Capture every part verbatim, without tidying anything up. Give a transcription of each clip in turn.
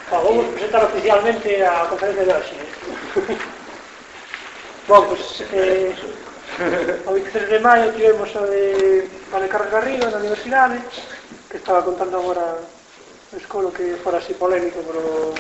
Vamos a presentar oficialmente a conferencia de hoxe. Bom, pois, eh, o veintitrés de maio tivemos o de, o de Carlos Garrido na universidade, que estaba contando agora no escolo que fora así polémico, pero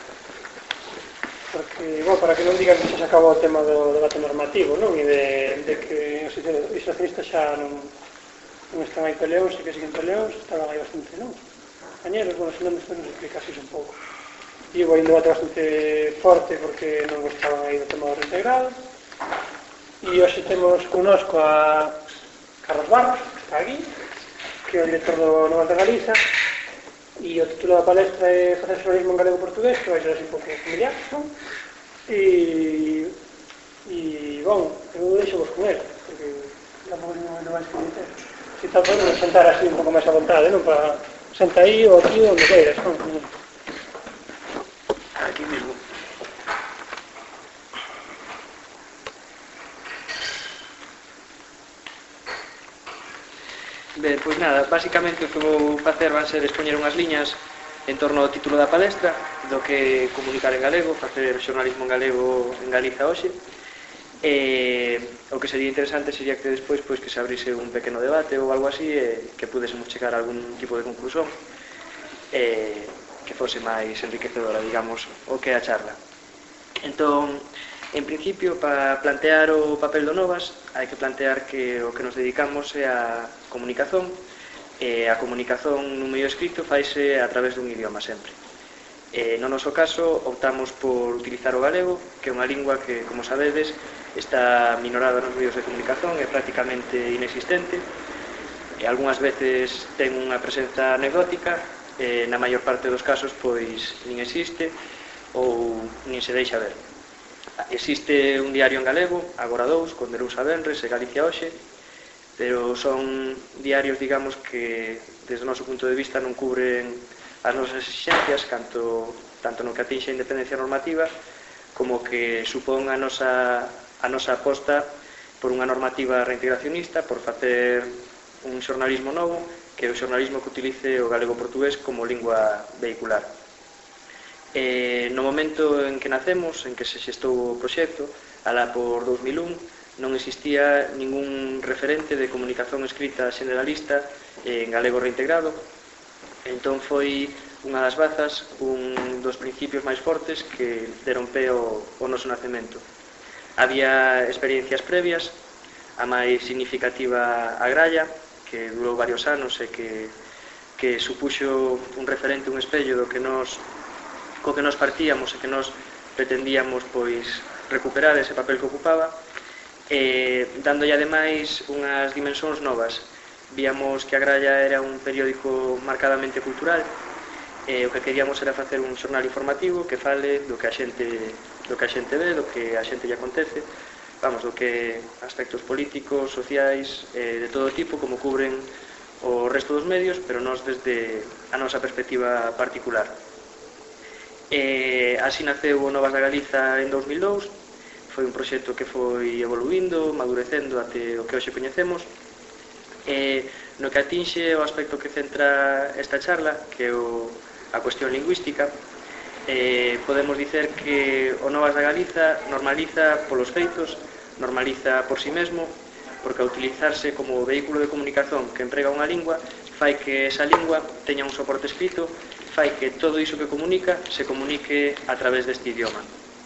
porque, bueno, para que non digan que xa se acabou o tema do debate normativo, non? E de, de que os isolacionistas xa non, non están aí peleóns e que siguen peleóns, estaban aí bastante, non? Cañeros, bueno, se non despois nos explicase un pouco. E houve un debate bastante forte porque non gostaban aí do tema do reintegrado. E hoxe temos connosco a Carlos Barros, que está aquí, que é o director do Novas de Galiza, e o título da palestra é Facer xornalismo en galego-portugués, que vai ser así un pouco familiar, non? E, e, bom, eu deixo vos con ele, porque tampouco non vai escribir. Se está podemos sentar así un pouco máis a vontade, non? Para senta aí ou aquí onde queiras, non? Aquí mismo. Ben, pois nada, basicamente o que vou facer van ser expoñer unhas liñas en torno ao título da palestra, do que comunicar en galego, facer xornalismo en galego en Galiza hoxe. E o que sería interesante sería que despois pois, que se abrise un pequeno debate ou algo así e que pudésemos chegar a algún tipo de conclusión e que fose máis enriquecedora, digamos, o que é a charla. Entón, en principio, para plantear o papel do Novas, hai que plantear que o que nos dedicamos é a comunicación, e a comunicación nun medio escrito faise a través dun idioma sempre. E, no noso caso, optamos por utilizar o galego, que é unha lingua que, como sabedes, está minorada nos medios de comunicación, é prácticamente inexistente, e algunhas veces ten unha presenza anecdótica, e na maior parte dos casos pois nin existe ou nin se deixa ver. Existe un diario en galego, agora dous, con Derousa Benres e Galicia Hoxe, pero son diarios, digamos, que desde o noso punto de vista non cubren as nosas exigencias canto, tanto no que atinxe a independencia normativa como que supón a nosa, a nosa aposta por unha normativa reintegracionista, por facer un xornalismo novo, que é o xornalismo que utilice o galego-portugués como lingua vehicular. E, no momento en que nacemos, en que se xestou o proxecto, alá por dous mil un, non existía ningún referente de comunicación escrita generalista en galego reintegrado. Entón foi unha das bazas, un dos principios máis fortes que deron pé ao, ao noso nacemento. Había experiencias previas, a máis significativa a Gralla, que durou varios anos e que, que supuxo un referente, un espello do que nos, co que nos partíamos e que nos pretendíamos pois recuperar ese papel que ocupaba, e dándolle ademais unhas dimensións novas. Víamos que a Gralla era un periódico marcadamente cultural e o que queríamos era facer un xornal informativo que fale do que a xente, do que a xente ve, do que a xente lle acontece, vamos, do que aspectos políticos, sociais, eh, de todo tipo, como cubren o resto dos medios, pero nós desde a nosa perspectiva particular. E así naceu o Novas da Galiza en dous mil dous, foi un proxecto que foi evoluindo, madurecendo até o que hoxe coñecemos, e no que atinxe o aspecto que centra esta charla, que é o, a cuestión lingüística, eh, podemos dicer que o Novas da Galiza normaliza polos feitos, normaliza por si mesmo, porque ao utilizarse como vehículo de comunicación que emprega unha lingua, fai que esa lingua teña un soporte escrito, fai que todo iso que comunica se comunique a través deste idioma.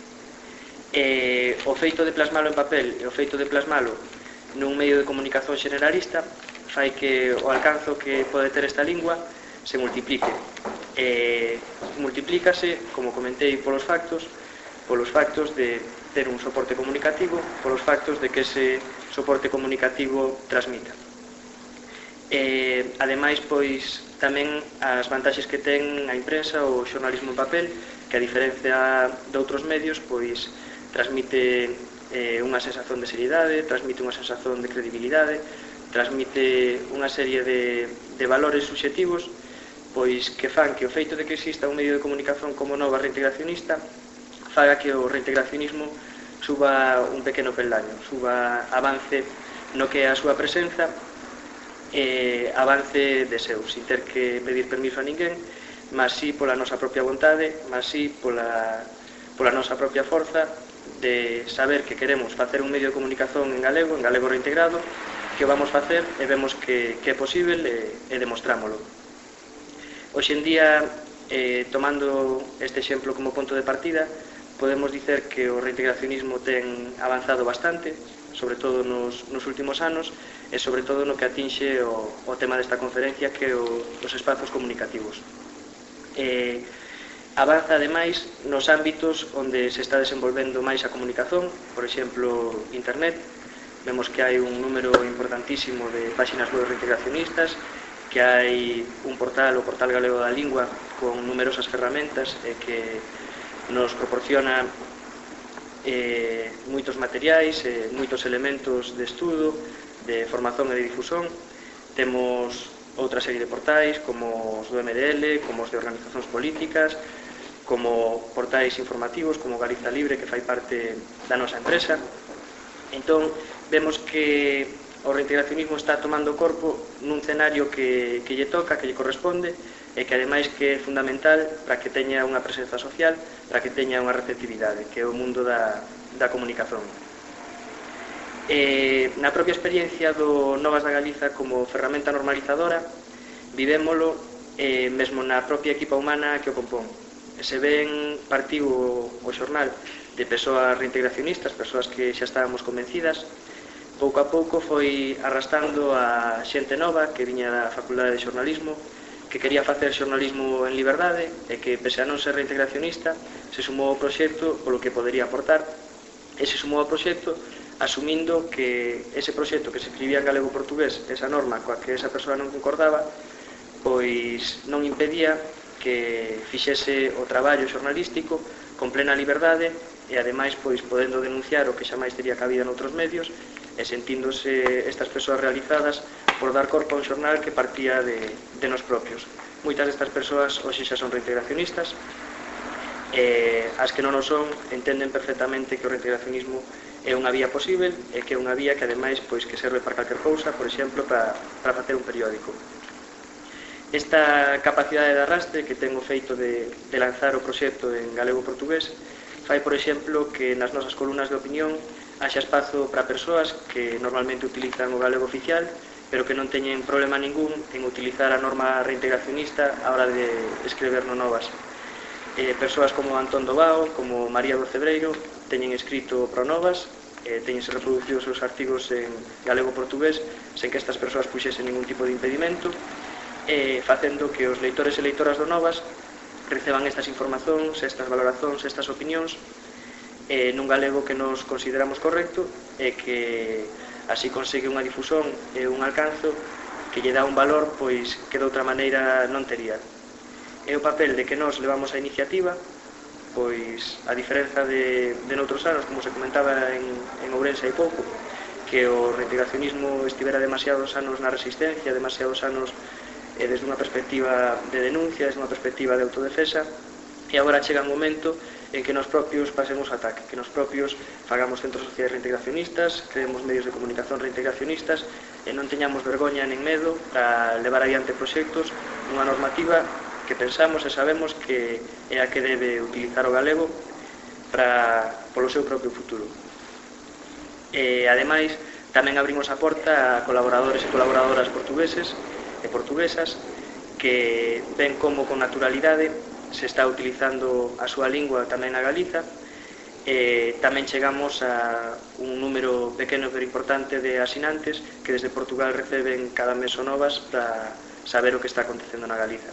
E o feito de plasmalo en papel e o feito de plasmalo nun medio de comunicación generalista fai que o alcanzo que pode ter esta lingua se multiplique. E multiplícase, como comentei, polos factos, polos factos de ter un soporte comunicativo, polos factos de que ese soporte comunicativo transmita. E, ademais, pois, tamén as vantaxes que ten a imprensa ou o xornalismo en papel, que a diferencia de outros medios, pois, transmite eh, unha sensación de seriedade, transmite unha sensación de credibilidade, transmite unha serie de, de valores subxectivos, pois que fan que o feito de que exista un medio de comunicación como Nova reintegracionista faga que o reintegracionismo suba un pequeno peldaño, suba avance no que é a súa presenza, e avance de seu, sin ter que pedir permiso a ninguén, mas si pola nosa propia vontade, mas si pola, pola nosa propia forza de saber que queremos facer un medio de comunicación en galego, en galego reintegrado, que o vamos facer e vemos que, que é posible e, e demostrámolo. Hoxe en día, eh, tomando este exemplo como punto de partida, podemos dicer que o reintegracionismo ten avanzado bastante, sobre todo nos, nos últimos anos, e sobre todo no que atinxe o, o tema desta conferencia, que é o, os espazos comunicativos. Eh, avanza ademais nos ámbitos onde se está desenvolvendo máis a comunicación, por exemplo, internet. Vemos que hai un número importantísimo de páxinas web reintegracionistas, que hai un portal, o Portal Galego da Lingua, con numerosas ferramentas e que nos proporciona eh, moitos materiais, eh, moitos elementos de estudo, de formación e de difusión. Temos outra serie de portais como os do M D L, como os de organizacións políticas, como portais informativos como Galiza Libre, que fai parte da nosa empresa. Entón, vemos que o reintegracionismo está tomando corpo nun escenario que, que lle toca, que lle corresponde, e que ademais que é fundamental para que teña unha presenza social, para que teña unha receptividade, que é o mundo da, da comunicación. Eh, na propia experiencia do Novas da Galiza como ferramenta normalizadora, vivémolo eh, mesmo na propia equipa humana que o compón. Se ven partido o xornal de persoas reintegracionistas, persoas que xa estábamos convencidas, pouco a pouco foi arrastrando a xente nova que viña da Facultade de Xornalismo, que quería facer xornalismo en liberdade e que, pese a non ser reintegracionista, se sumou ao proxecto polo que podería aportar, e se sumou ao proxecto asumindo que ese proxecto que se escribía en galego-portugués, esa norma coa que esa persoa non concordaba, pois non impedía que fixese o traballo xornalístico con plena liberdade e ademais pois podendo denunciar o que xa máis teria cabida noutros medios e sentíndose estas persoas realizadas por dar corpo a un xornal que partía de, de nos propios. Moitas destas persoas hoxe xa son reintegracionistas e as que non o son entenden perfectamente que o reintegracionismo é unha vía posible e que é unha vía que ademais pois que serve para calquer cousa, por exemplo, para, para facer un periódico. Esta capacidade de arrastre que ten o feito de, de lanzar o proxecto en galego-portugués fai, por exemplo, que nas nosas columnas de opinión haxa espazo para persoas que normalmente utilizan o galego oficial, pero que non teñen problema ningún en utilizar a norma reintegracionista a hora de escrever no Novas. Eh, persoas como Antón Dobao, como María do Cebreiro, teñen escrito pro Novas, eh, teñense reproducido os seus artigos en galego-portugués sen que estas persoas puxesen ningún tipo de impedimento, eh, facendo que os leitores e leitoras do Novas receban estas informacións, estas valoracións, estas opinións eh, nun galego que nos consideramos correcto e que así consegue unha difusión e un alcanzo que lle dá un valor pois que de outra maneira non tería. É o papel de que nos levamos a iniciativa, pois a diferenza de, de noutros anos, como se comentaba en, en Ourense hai pouco, que o reintegracionismo estivera demasiados anos na resistencia, demasiados anos eh, desde unha perspectiva de denuncia, desde unha perspectiva de autodefesa, e agora chega un momento en que nos propios pasemos ataque, que nos propios fagamos centros sociais reintegracionistas, creemos medios de comunicación reintegracionistas e non teñamos vergoña nen medo para levar adiante proxectos nunha normativa que pensamos e sabemos que é a que debe utilizar o galego para, polo seu propio futuro. E, ademais, tamén abrimos a porta a colaboradores e colaboradoras portugueses e portuguesas que ven como con naturalidade se está utilizando a súa lingua tamén na Galiza. E tamén chegamos a un número pequeno pero importante de asinantes que desde Portugal receben cada mes o Novas para saber o que está acontecendo na Galiza.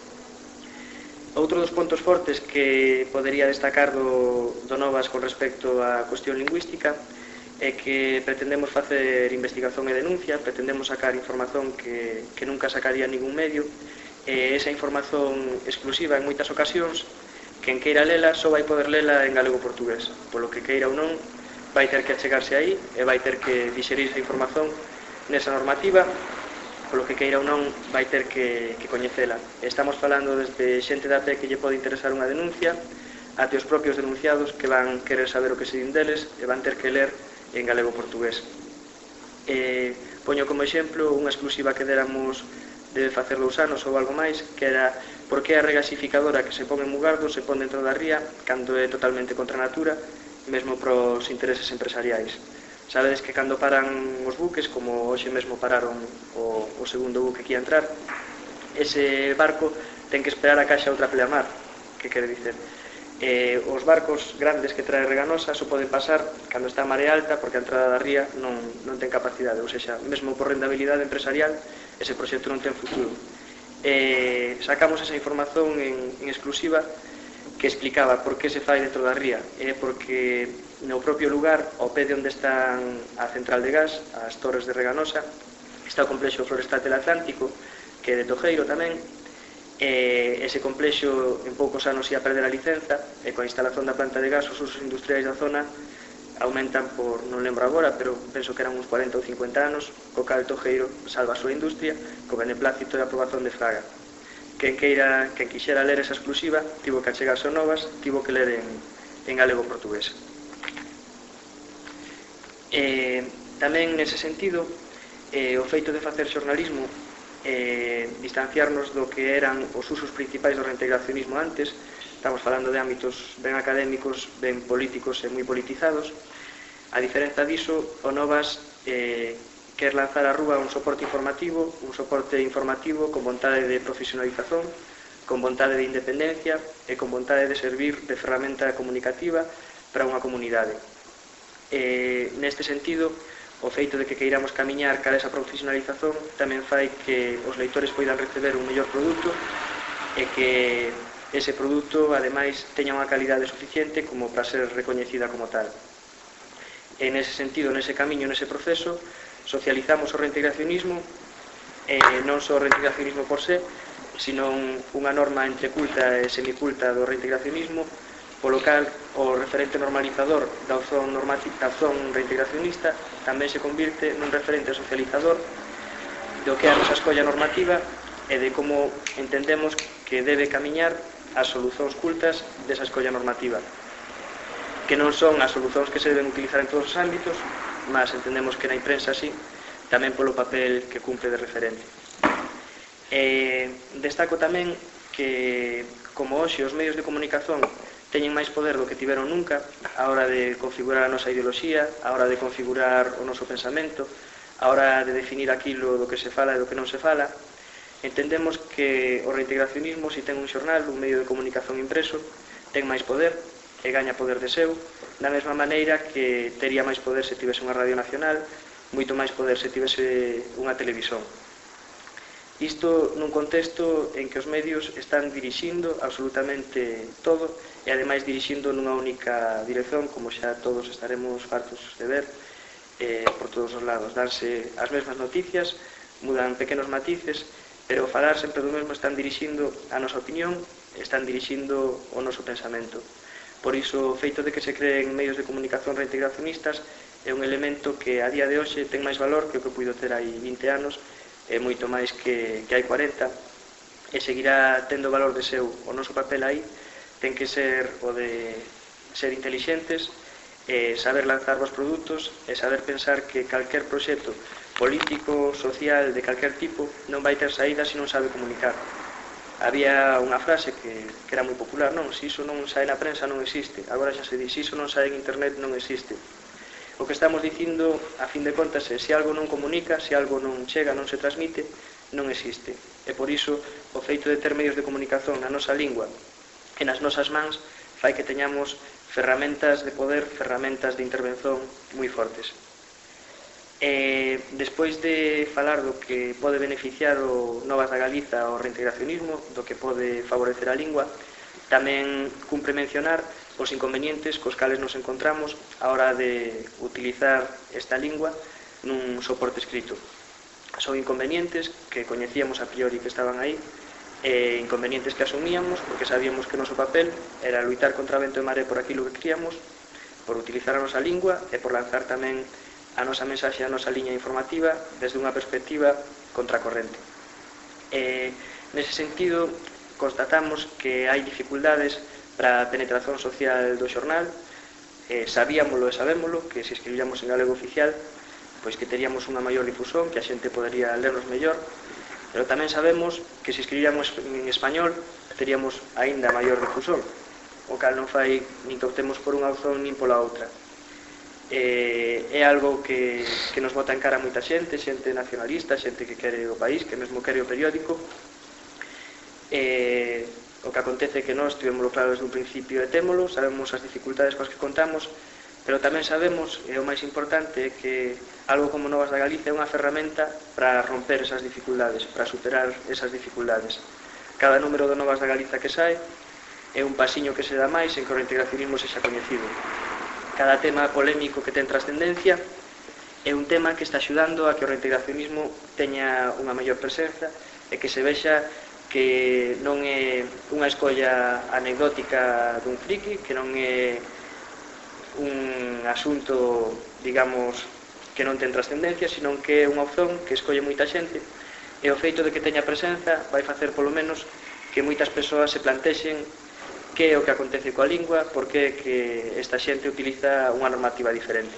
Outro dos puntos fortes que podería destacar do, do Novas con respecto á cuestión lingüística é que pretendemos facer investigación e denuncia, pretendemos sacar información que, que nunca sacaría ningún medio, e esa información exclusiva en moitas ocasións, quen queira lela só vai poder lela en galego-portugués, polo que queira ou non vai ter que achegarse aí e vai ter que dixerir esa información nesa normativa, polo que queira ou non vai ter que, que coñecela. Estamos falando desde xente da P que lle pode interesar unha denuncia até os propios denunciados que van querer saber o que se din deles e van ter que ler en galego-portugués. Eh, poño como exemplo unha exclusiva que déramos de facer dous anos ou algo máis, que era por que a regasificadora que se pon en Mugardo se pon dentro da ría cando é totalmente contra a natura, mesmo pros intereses empresariais. Sabedes que cando paran os buques, como hoxe mesmo pararon o, o segundo buque que ia entrar, ese barco ten que esperar a caixa outra pleamar. Que quere dicer? Eh, os barcos grandes que trae Reganosa só poden pasar cando está a marea alta, porque a entrada da ría non, non ten capacidade, ou seja, mesmo por rentabilidade empresarial ese proxecto non ten futuro. Eh, sacamos esa información en, en exclusiva que explicaba por que se fai dentro da ría. É porque no propio lugar, ao pé de onde están a central de gas, as torres de Reganosa, está o complexo florestal del Atlántico, que é de Tojeiro tamén. E ese complexo en poucos anos ia perder a licenza, e coa instalación da planta de gas os usos industriais da zona aumentan por, non lembro agora, pero penso que eran uns cuarenta ou cincuenta anos, co cal Tojeiro salva a súa industria co beneplácito e aprobación de Fraga. Quen queira, quen quixera ler esa exclusiva tivo que achegarse ao Novas, tivo que ler en, en galego-portugués. E tamén nese sentido, eh, o feito de facer xornalismo, eh, distanciarnos do que eran os usos principais do reintegracionismo antes. Estamos falando de ámbitos ben académicos, ben políticos e moi politizados. A diferenza diso, o Novas eh, quer lanzar a rúa un soporte informativo, un soporte informativo con vontade de profesionalización, con vontade de independencia e con vontade de servir de ferramenta comunicativa para unha comunidade. Eh, neste sentido, o feito de que queiramos camiñar cara a esa profesionalización tamén fai que os leitores poidan receber un mellor produto e que ese produto, ademais, teña unha calidade suficiente como para ser recoñecida como tal. E nese sentido, nese camiño, nese proceso, socializamos o reintegracionismo, e non só o reintegracionismo por sé, sino unha norma entre culta e semiculta do reintegracionismo, polo cal o referente normalizador da opción, da opción reintegracionista tamén se convirte nun referente socializador do que é a nosa escolla normativa e de como entendemos que debe camiñar as solucións cultas desa escolla normativa, que non son as solucións que se deben utilizar en todos os ámbitos, mas entendemos que na imprensa sí, tamén polo papel que cumpre de referente. E destaco tamén que, como hoxe os medios de comunicación teñen máis poder do que tiveron nunca a hora de configurar a nosa ideoloxía, a hora de configurar o noso pensamento, a hora de definir aquilo do que se fala e do que non se fala, entendemos que o reintegracionismo, se ten un xornal, un medio de comunicación impreso, ten máis poder e gaña poder de seu, da mesma maneira que tería máis poder se tivese unha radio nacional, moito máis poder se tivese unha televisión. Isto nun contexto en que os medios están dirixindo absolutamente todo e ademais dirixindo nunha única dirección, como xa todos estaremos fartos de ver eh, por todos os lados. Danse as mesmas noticias, mudan pequenos matices, pero ao falar sempre do mesmo están dirixindo a nosa opinión, están dirixindo o noso pensamento. Por iso, o feito de que se creen medios de comunicación reintegracionistas é un elemento que a día de hoxe ten máis valor que o que puido ter hai vinte anos, é moito máis que, que hai cuarenta, e seguirá tendo valor de seu. O noso papel aí ten que ser o de ser intelixentes, e saber lanzar vos produtos e saber pensar que calquer proxecto político, social, de calquer tipo non vai ter saída se non sabe comunicar. Había unha frase que, que era moi popular, non? Se iso non sae na prensa non existe. Agora xa se di, se iso non sae en internet non existe. O que estamos dicindo, a fin de contas, é se algo non comunica, se algo non chega, non se transmite, non existe. E por iso, o feito de ter medios de comunicación na nosa lingua e nas nosas mans fai que teñamos ferramentas de poder, ferramentas de intervención moi fortes. E despois de falar do que pode beneficiar o Novas da Galiza o reintegracionismo, do que pode favorecer a lingua, tamén cumpre mencionar os inconvenientes cos cales nos encontramos a hora de utilizar esta lingua nun soporte escrito. Son inconvenientes que coñecíamos a priori que estaban aí, e inconvenientes que asumíamos porque sabíamos que o noso papel era luitar contra vento e maré por aquilo que queríamos, por utilizar a nosa lingua e por lanzar tamén a nosa mensaxe, a nosa liña informativa desde unha perspectiva contracorrente. E, nese sentido, constatamos que hai dificultades para a penetración social do xornal. Eh, sabíamolo e sabémolo que se escribíamos en galego oficial, pois que teríamos unha maior difusión, que a xente podería lernos mellor, pero tamén sabemos que se escribíamos en español teríamos aínda maior difusón, o cal non fai nin que optemos por unha opción nin pola outra. Eh, é algo que, que nos bota en cara moita xente, xente nacionalista, xente que quere o país, que mesmo quere o periódico. Eh, o que acontece é que nós tivemos claro desde un principio e témolo, sabemos as dificultades coas que contamos, pero tamén sabemos, e o máis importante, que algo como Novas da Galicia é unha ferramenta para romper esas dificultades, para superar esas dificultades. Cada número de Novas da Galicia que sae é un pasiño que se dá máis en que o reintegracionismo sexa coñecido. Cada tema polémico que ten trascendencia é un tema que está axudando a que o reintegracionismo teña unha mellor presenza e que se vexa que non é unha escolla anecdótica dun friki, que non é un asunto, digamos, que non ten trascendencia, sino que é unha opción que escolle moita xente, e o feito de que teña presenza vai facer polo menos que moitas persoas se plantexen que é o que acontece coa lingua, por que que esta xente utiliza unha normativa diferente.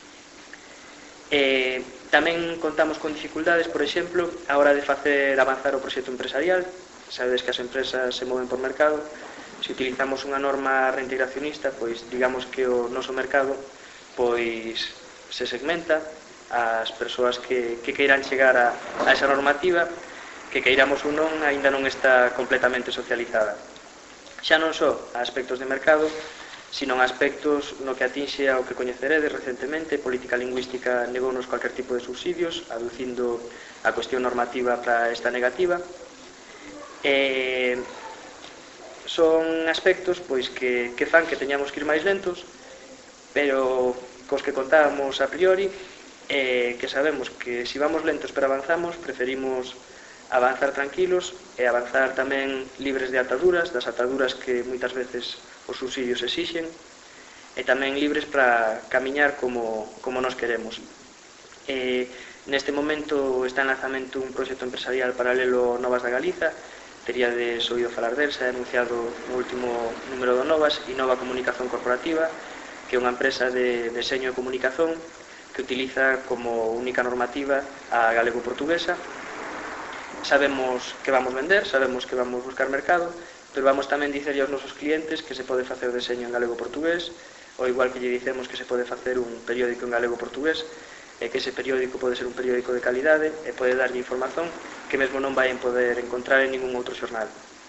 Eh, tamén contamos con dificultades, por exemplo, a hora de facer avanzar o proxecto empresarial. Sabedes que as empresas se moven por mercado. Se utilizamos unha norma reintegracionista, pois digamos que o noso mercado pois se segmenta as persoas que, que queiran chegar a, a esa normativa, que queiramos ou non, aínda non está completamente socializada. Xa non só a aspectos de mercado, sino a aspectos no que atinxe ao que coñeceredes recentemente. Política lingüística negounos cualquier tipo de subsidios, aducindo a cuestión normativa para esta negativa. Eh, son aspectos pois que, que fan que teñamos que ir máis lentos, pero cos que contábamos a priori, eh, que sabemos que se vamos lentos pero avanzamos, preferimos avanzar tranquilos e avanzar tamén libres de ataduras, das ataduras que moitas veces os subsidios exixen, e tamén libres para camiñar como, como nos queremos. Eh, neste momento está en lanzamento un proxecto empresarial paralelo Novas da Galiza. Teríades oído falar del, se ha anunciado no último número do Novas, Innova Comunicación Corporativa, que é unha empresa de deseño e comunicación que utiliza como única normativa a galego-portuguesa. Sabemos que vamos vender, sabemos que vamos buscar mercado, pero vamos tamén dicerlle aos nosos clientes que se pode facer o deseño en galego-portugués, ou igual que lle dicemos que se pode facer un periódico en galego-portugués, e que ese periódico pode ser un periódico de calidade e pode darlle información que mesmo non vai poder encontrar en ningún outro xornal.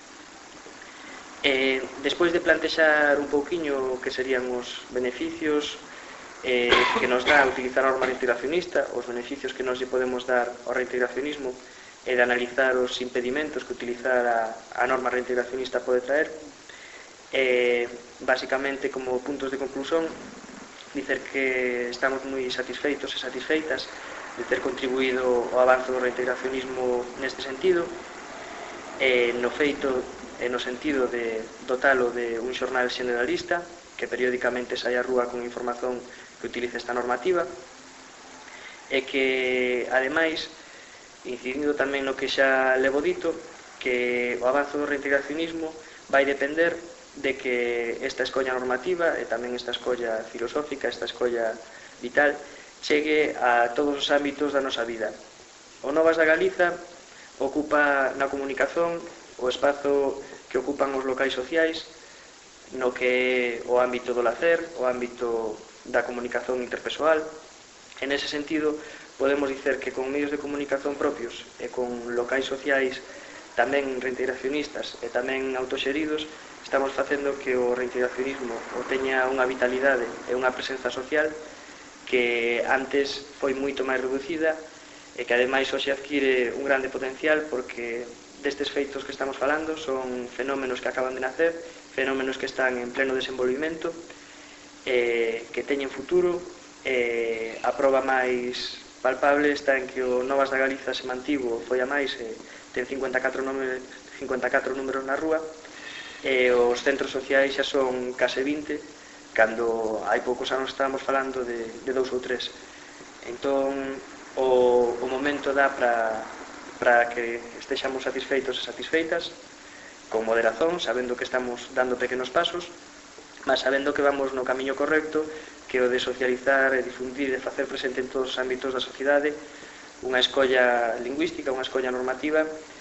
Eh, despois de plantexar un pouquiño que serían os beneficios eh, que nos dá utilizar a norma reintegracionista, os beneficios que nos lle podemos dar ao reintegracionismo, e de analizar os impedimentos que utilizar a, a norma reintegracionista pode traer, eh, basicamente como puntos de conclusión, dicer que estamos moi satisfeitos e satisfeitas de ter contribuído ao avance do reintegracionismo neste sentido, eh, no feito e no sentido de dotalo de un xornal generalista que periódicamente sai á rúa con información que utilice esta normativa, e que, ademais, incidindo tamén no que xa levo dito, que o avance do reintegracionismo vai depender de que esta escolla normativa e tamén esta escolla filosófica, esta escolla vital, chegue a todos os ámbitos da nosa vida. O Novas da Galiza ocupa na comunicación o espazo que ocupan os locais sociais, no que é o ámbito do lacer, o ámbito da comunicación interpersoal. En ese sentido, podemos dicer que con medios de comunicación propios e con locais sociais tamén reintegracionistas e tamén autoxeridos, estamos facendo que o reintegracionismo o teña unha vitalidade e unha presenza social que antes foi moito máis reducida e que ademais hoxe adquire un grande potencial, porque destes feitos que estamos falando son fenómenos que acaban de nacer, fenómenos que están en pleno desenvolvimento, eh, que teñen futuro. Eh, a proba máis palpable está en que o Novas da Galiza se mantivo, foi a máis, e ten cincuenta e catro números na rúa, e os centros sociais xa son case vinte, cando hai poucos anos estábamos falando de, de dous ou tres. Entón, o, o momento dá para, para que estexamos satisfeitos e satisfeitas, con moderación, sabendo que estamos dando pequenos pasos, mas sabendo que vamos no camiño correcto, que o de socializar e difundir e facer presente en todos os ámbitos da sociedade unha escolla lingüística, unha escolla normativa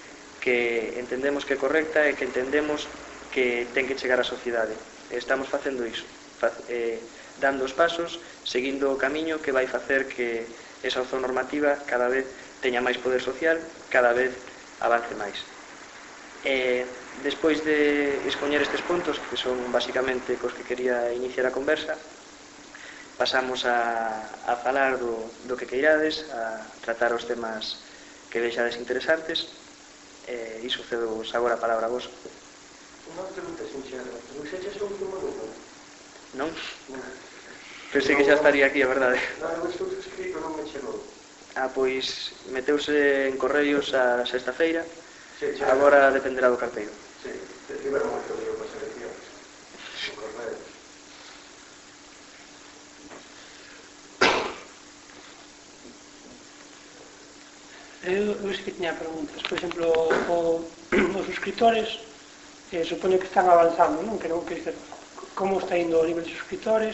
que entendemos que é correcta e que entendemos que ten que chegar á sociedade. Estamos facendo iso, eh, dando os pasos, seguindo o camiño que vai facer que esa opción normativa cada vez teña máis poder social, cada vez avance máis. Eh, despois de expoñer estes puntos, que son basicamente cos que quería iniciar a conversa, pasamos a, a falar do, do que queirades, a tratar os temas que vexades interesantes. Eh, iso cedo agora a palabra a vos. Unha pregunta sinxela. Trouxeches o último número? Non? Non. Pensei que xa estaría aquí, a verdade. Non, o seu suscrito non me chegou. Ah, pois meteuse en correios a sexta feira. Sí, agora dependerá do carteiro. Sí, te tiveron moito lío para as eleccións. En correios. Eu, eu sei que tiña preguntas. Por exemplo, o, os suscriptores eh, supoño que están avanzando, non? Que non, que dicer, como está indo o nivel de suscriptores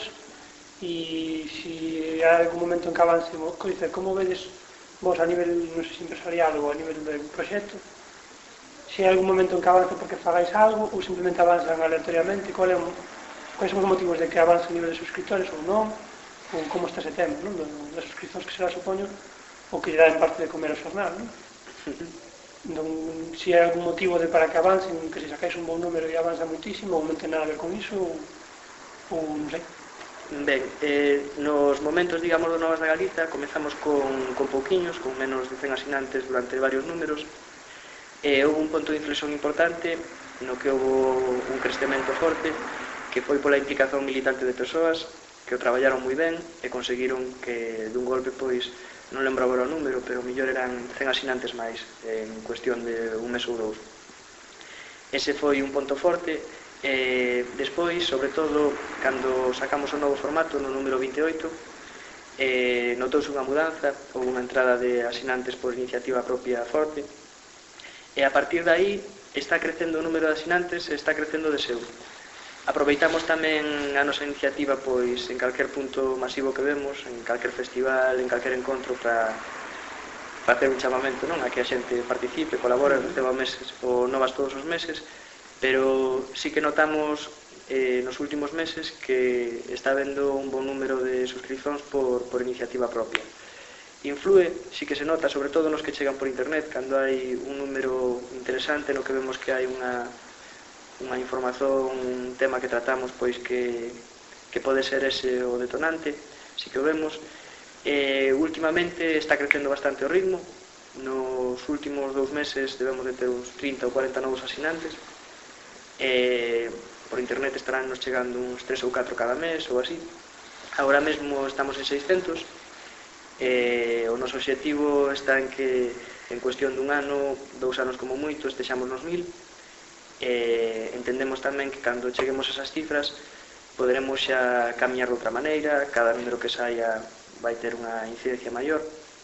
e se hai algún momento en que avance, que dicer, como vedes vos a nivel, non sei se empresarial ou a nivel do proxecto, se hai algún momento en que avance porque fagáis algo ou simplemente avanzan aleatoriamente, qual é un, quais son os motivos de que avance o nivel de suscriptores ou non, ou como está ese tema, non? Das suscripcións que será, supoño, o que lle dá en parte de comer ao xornal, non? Non, se hai algún motivo de para que avancen, que se sacáis un bon número e avanza moitísimo, ou non ten nada a ver con iso, ou, ou non sei. Ben, eh, nos momentos, digamos, do Novas da Galiza, comezamos con, con pouquiños, con menos de cen asinantes durante varios números, e houve un punto de inflexión importante no que houve un crescemento forte, que foi pola implicación militante de persoas que o traballaron moi ben e conseguiron que dun golpe, pois, non lembro agora o número, pero mellor eran cen asinantes máis en cuestión de un mes ou dous. Ese foi un ponto forte. E despois, sobre todo, cando sacamos o novo formato no número vinte e oito, eh, notouse unha mudanza, houve unha entrada de asinantes por iniciativa propia forte, e a partir de aí está crecendo o número de asinantes e está crecendo de seu. Aproveitamos tamén a nosa iniciativa pois en calquer punto masivo que vemos, en calquer festival, en calquer encontro, para facer un chamamento, non, a que a xente participe, colabore, receba meses ou novas todos os meses, pero sí que notamos eh, nos últimos meses que está habendo un bon número de suscripcións por, por iniciativa propia. Influe, sí que se nota, sobre todo nos que chegan por internet, cando hai un número interesante no que vemos que hai unha unha información, un tema que tratamos pois que, que pode ser ese o detonante, si que o vemos. Eh, últimamente está crecendo bastante o ritmo, nos últimos dous meses debemos de ter uns trinta ou cuarenta novos asinantes, eh, por internet estarán nos chegando uns tres ou catro cada mes ou así. Agora mesmo estamos en seiscentos, eh, o noso obxectivo está en que en cuestión dun ano, dous anos como moito, estexamos nos mil. Eh, entendemos tamén que cando cheguemos a esas cifras poderemos xa camiñar de outra maneira, cada número que saia vai ter unha incidencia maior,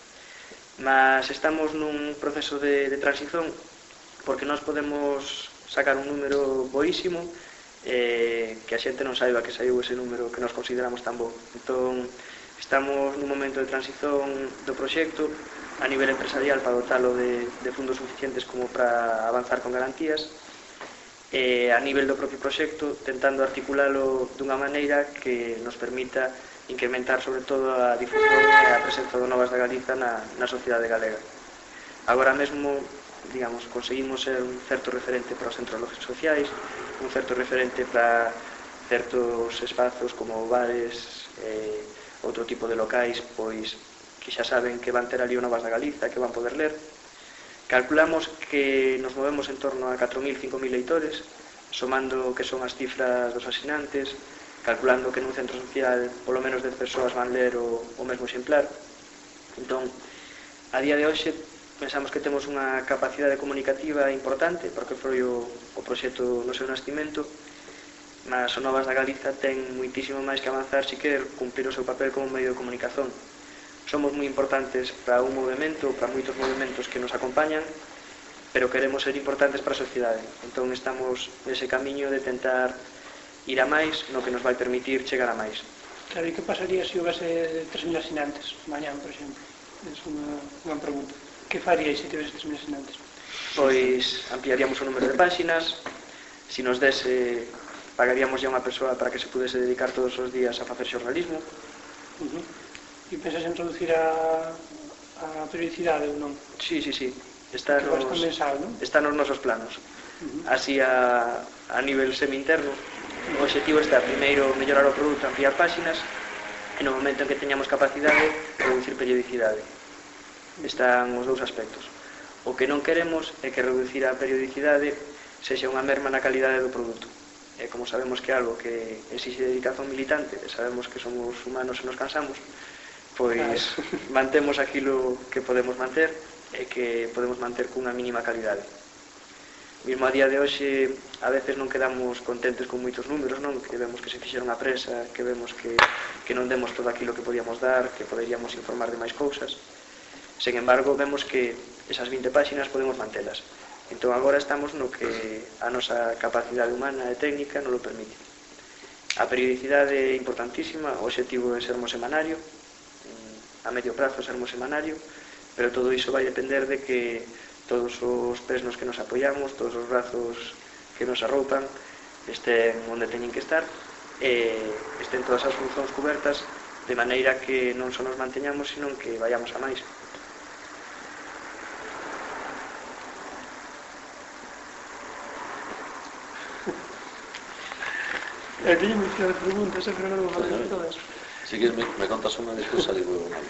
mas estamos nun proceso de, de transición porque nós podemos sacar un número boísimo eh, que a xente non saiba que saiu ese número que nos consideramos tan bo. Entón estamos nun momento de transición do proxecto a nivel empresarial para dotalo de, de fundos suficientes como para avanzar con garantías, e a nivel do propio proxecto tentando articulalo dunha maneira que nos permita incrementar sobre todo a difusión e a presenza do Novas da Galiza na, na sociedade galega. Agora mesmo, digamos, conseguimos ser un certo referente para os centros sociais, un certo referente para certos espazos como bares, eh, outro tipo de locais, pois que xa saben que van ter ali o Novas da Galiza, que van poder ler. Calculamos que nos movemos en torno a catro mil, cinco mil leitores, somando que son as cifras dos asinantes, calculando que nun centro social polo menos dez persoas van ler o, o mesmo exemplar. Entón, a día de hoxe pensamos que temos unha capacidade comunicativa importante, porque foi o, o proxecto no seu nascimento, mas o Novas da Galiza ten moitísimo máis que avanzar se quer cumplir o seu papel como medio de comunicación. Somos moi importantes para un movimento, para moitos movimentos que nos acompañan, pero queremos ser importantes para a sociedade. Entón estamos nese camiño de tentar ir a máis, no que nos vai permitir chegar a máis. Claro, e que pasaría se houvese tres mil asinantes mañán, por exemplo? É unha, unha pregunta. Que faríais se tivese tres mil asinantes? pois ampliaríamos o número de páxinas. Se nos dese, pagaríamos ya unha persoa para que se pudese dedicar todos os días a facer xornalismo. E pensas en introducir a, a periodicidade ou non? Sí, sí, sí, está nos, mensal, non? está nos nosos planos. Así a, a nivel semi-interno, o objetivo está primeiro mellorar o produto, ampliar páxinas, e no momento en que teñamos capacidade, reducir periodicidade. Están os dous aspectos. O que non queremos é que reducir a periodicidade sexa unha merma na calidade do produto. E como sabemos que é algo que exixe dedicación militante, e sabemos que somos humanos e nos cansamos, pois mantemos aquilo que podemos manter e que podemos manter cunha mínima calidade. Mismo a día de hoxe, a veces non quedamos contentes con moitos números, non? Que vemos que se fixeron a presa, que vemos que, que non demos todo aquilo que podíamos dar, que poderíamos informar de máis cousas. Sen embargo, vemos que esas vinte páxinas podemos mantelas. Entón agora estamos no que a nosa capacidade humana e técnica non lo permite. A periodicidade é importantísima, o objetivo é sermos semanario, a medio prazo sermos semanario, pero todo iso vai depender de que todos os pés nos que nos apoiamos, todos os brazos que nos arroupan estén onde teñen que estar e estén todas as funcións cubertas de maneira que non só nos manteñamos, sino que vayamos a máis. E teño moitas preguntas, pero non vou fazer todas. Si queres me, me contas unha despois salí con unha.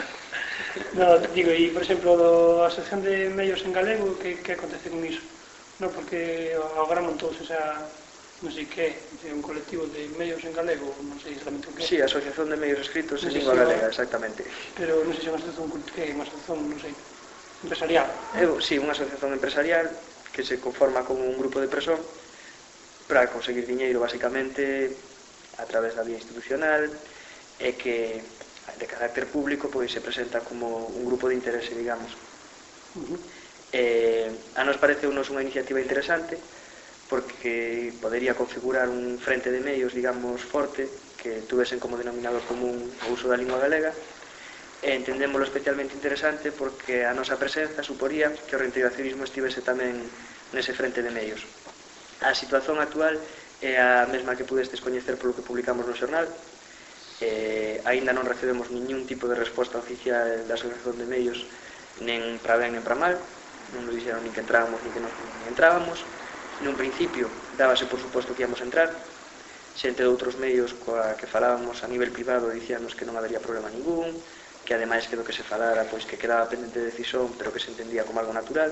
No, digo, e por exemplo, do Asociación de Medios en Galego, que, que acontece con iso? No, porque agora montouse esa, non sei que, un colectivo de medios en galego, non sei exactamente o que. Sí, Asociación de Medios Escritos en Lingua Galega, exactamente. Pero non sei se é unha asociación, que é unha asociación, non sei, empresarial. Eu, sí, unha asociación empresarial que se conforma como un grupo de presión para conseguir diñeiro basicamente a través da vía institucional e que de carácter público pois se presenta como un grupo de interese, digamos. Uh-huh. eh, a nos parece unos unha iniciativa interesante porque podería configurar un frente de medios, digamos, forte que tuvesen como denominador común o uso da lingua galega e entendémoslo especialmente interesante porque a nosa presenza suporía que o reintegracionismo estivese tamén nese frente de medios. A situación actual é a mesma que pudestes coñecer polo que publicamos no xornal. Eh, aínda non recebemos ningún tipo de resposta oficial da Asociación de Medios, nen para ben nen para mal. Non nos dixeron nin que entrábamos nin que non entrábamos. Nun principio dábase por suposto que íamos a entrar. Xente de outros medios coa que falábamos a nivel privado dicíanos que non habería problema ningún, que ademais que do que se falara pois que quedaba pendente de decisión, pero que se entendía como algo natural.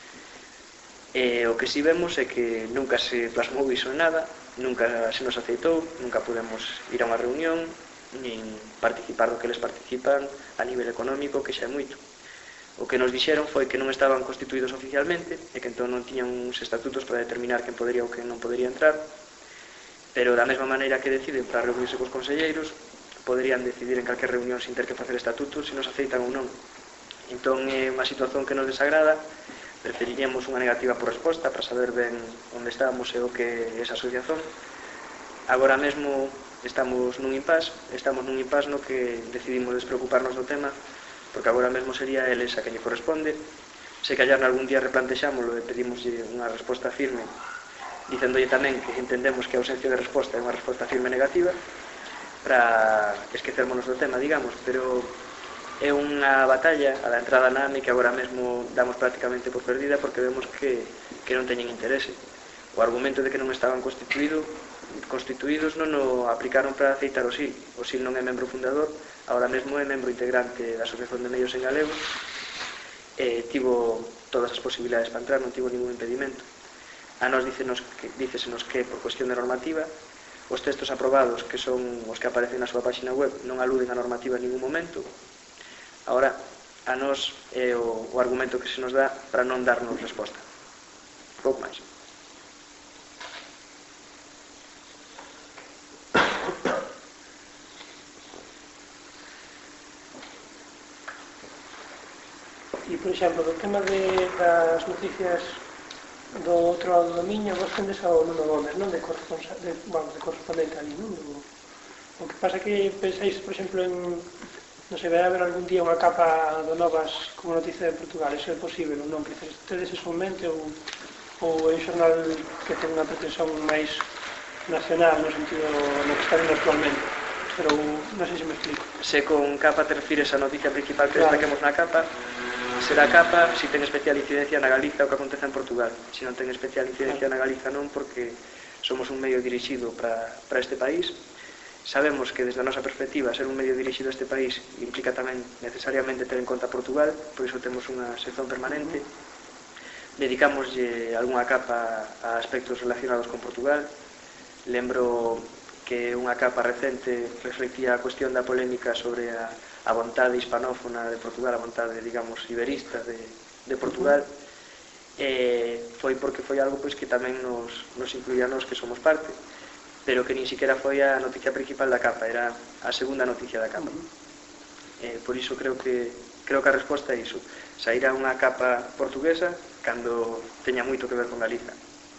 E o que si vemos é que nunca se plasmou iso en nada, nunca se nos aceitou, nunca podemos ir a unha reunión nin participar do que les participan a nivel económico, que xa é moito. O que nos dixeron foi que non estaban constituídos oficialmente e que entón non tiñan uns estatutos para determinar quen podería ou quen non podería entrar, pero da mesma maneira que deciden para reunirse cos conselleiros, poderían decidir en calquer reunión sin ter que facer estatutos se nos aceitan ou non. Entón é unha situación que nos desagrada. Preferiríamos unha negativa por resposta para saber ben onde estamos e o que é esa asociación. Agora mesmo estamos nun impás, estamos nun impás no que decidimos despreocuparnos do tema, porque agora mesmo sería eles a que lle corresponde. Se callar algún día replantexámoslo e pedimos unha resposta firme, dicéndolle tamén que entendemos que a ausencia de resposta é unha resposta firme negativa, para esquecermonos do tema, digamos, pero é unha batalla a da entrada na A M E que agora mesmo damos prácticamente por perdida porque vemos que, que non teñen interese. O argumento de que non estaban constituído, constituídos non o aplicaron para aceitar o S I L. O S I L non é membro fundador, agora mesmo é membro integrante da Asociación de Medios en Galego e tivo todas as posibilidades para entrar, non tivo ningún impedimento. A nos dícenos que, dícesenos que por cuestión de normativa os textos aprobados, que son os que aparecen na súa página web, non aluden a normativa en ningún momento. Ahora, a nos é o, o argumento que se nos dá para non darnos resposta. Pouco máis. E, por exemplo, do tema de, das noticias do outro lado do Miño, vos tendes ao Nuno Gómez, non? De corresponsal, de, bueno, de correspondente ali, non? O, o que pasa que pensáis, por exemplo, en non sei, vai haber algún día unha capa do Novas como noticia de Portugal, iso é posible ou non, que tedes eso en mente ou, ou é un xornal que ten unha pretensión máis nacional no sentido no que está vindo actualmente, pero non sei se me explico. Se con capa te refires a noticia principal que Claro. destaquemos na capa, será capa se ten especial incidencia na Galiza o que acontece en Portugal. Se non ten especial incidencia na Galiza non, porque somos un medio dirixido para, para este país. Sabemos que desde a nosa perspectiva ser un medio dirixido a este país implica tamén necesariamente ter en conta Portugal, por iso temos unha sección permanente. Dedicámoslle algunha capa a aspectos relacionados con Portugal. Lembro que unha capa recente reflectía a cuestión da polémica sobre a, a vontade hispanófona de Portugal, a vontade, digamos, iberista de, de Portugal. E foi porque foi algo pois, que tamén nos, nos incluía a nos que somos parte, pero que nin siquiera foi a noticia principal da capa, era a segunda noticia da capa. Eh, por iso creo que creo que a resposta é iso. Sairá unha capa portuguesa cando teña moito que ver con Galiza.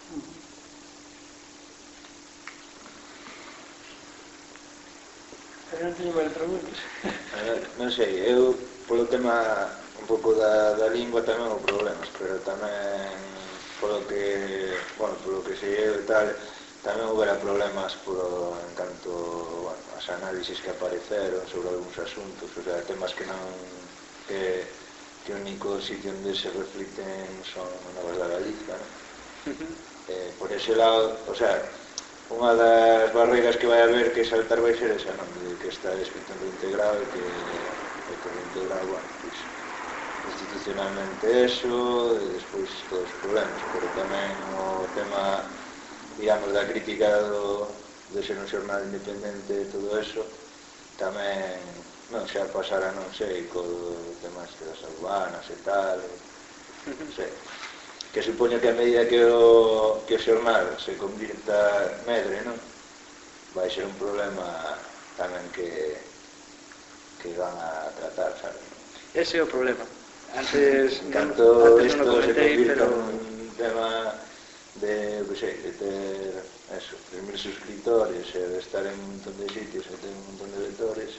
Eu non teño máis preguntas. Non sei, eu polo tema un pouco da, da lingua tamén o problemas, pero tamén polo que, bueno, polo que sei eu e tal, tamén houbera problemas por, en canto bueno, as análisis que apareceron sobre algúns asuntos, o sea, temas que non que, que o único sitio onde se reflicten son Novas da Galiza, non? Uh-huh. Eh, por ese lado, o sea, unha das barreiras que vai haber que saltar vai ser esa, non? De que está escrito en reintegrado e que, e que reintegrado, bueno, pues, institucionalmente eso, e despois todos os problemas, pero tamén o tema, digamos, da crítica do, de ser un xornal independente e todo eso, tamén, non, xa pasara, non sei, co temas das aduanas e tal, non sei, que supoño que a medida que o, que o xornal se convirta medre, non? Vai ser un problema tamén que, que van a tratar, sabe? Ese é o problema. Antes, Tanto antes isto non o se comentei, convirta pero... un tema de, pues, sei, de ter eso, tres mil suscriptores e de estar en un montón de sitios e ter un montón de lectores,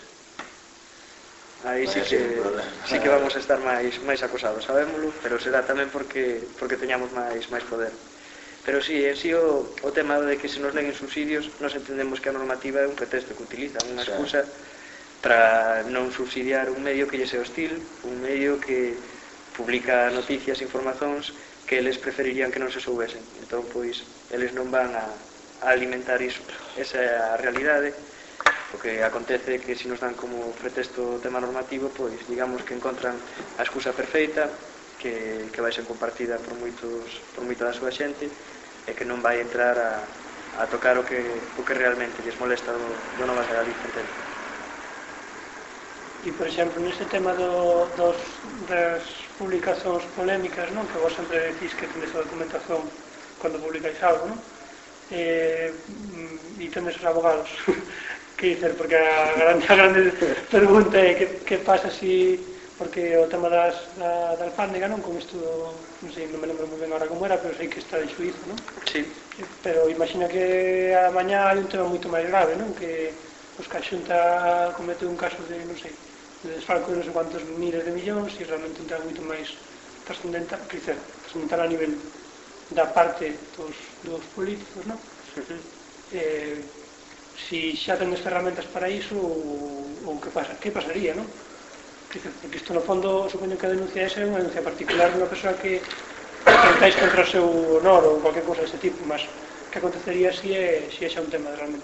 aí sí vai que, ser un problema. sí que vamos a estar máis, máis acosados, sabémolo, pero será tamén porque, porque teñamos máis, máis poder. Pero sí, en sí o, o tema de que se nos neguen subsidios, nos entendemos que a normativa é un pretexto que utilizan, unha excusa para non subsidiar un medio que lle sea hostil, un medio que publica noticias e informacións que eles preferirían que non se soubesen. Entón, pois, eles non van a, a alimentar iso. Esa é a realidade. O que acontece é que se nos dan como pretexto o tema normativo, pois, digamos que encontran a excusa perfeita, que, que vai ser compartida por moitos, por moita da súa xente, e que non vai entrar a, a tocar o que, o que realmente lles molesta do, do Novas da Galiza, entende? E, por exemplo, neste tema do, dos, das publicacións polémicas, non? Que vos sempre decís que tendes a documentación cando publicáis algo, non? Eh, e tendes os abogados. Que dicer, porque a grande, a grande pregunta é que, que pasa si... Porque o tema das, da, da alfándega, non? Con isto, non sei, non me lembro moi ben agora como era, pero sei que está en xuízo, non? Sí. Pero imagina que a mañá hai un tema moito máis grave, non? Que os que a Xunta comete un caso de, non sei, de desfalco de non sei cuantos miles de millóns e realmente un tema moito máis trascendental, que dicer, trascendental a nivel da parte dos, dos políticos, non? Uh-huh. Eh, si xa tendes ferramentas para iso ou, ou que pasa, que pasaría, non? Porque isto no fondo, supoño que a denuncia esa é unha denuncia particular de unha persoa que tentáis contra o seu honor ou qualquer cosa deste tipo, mas que acontecería se é, si é xa un tema realmente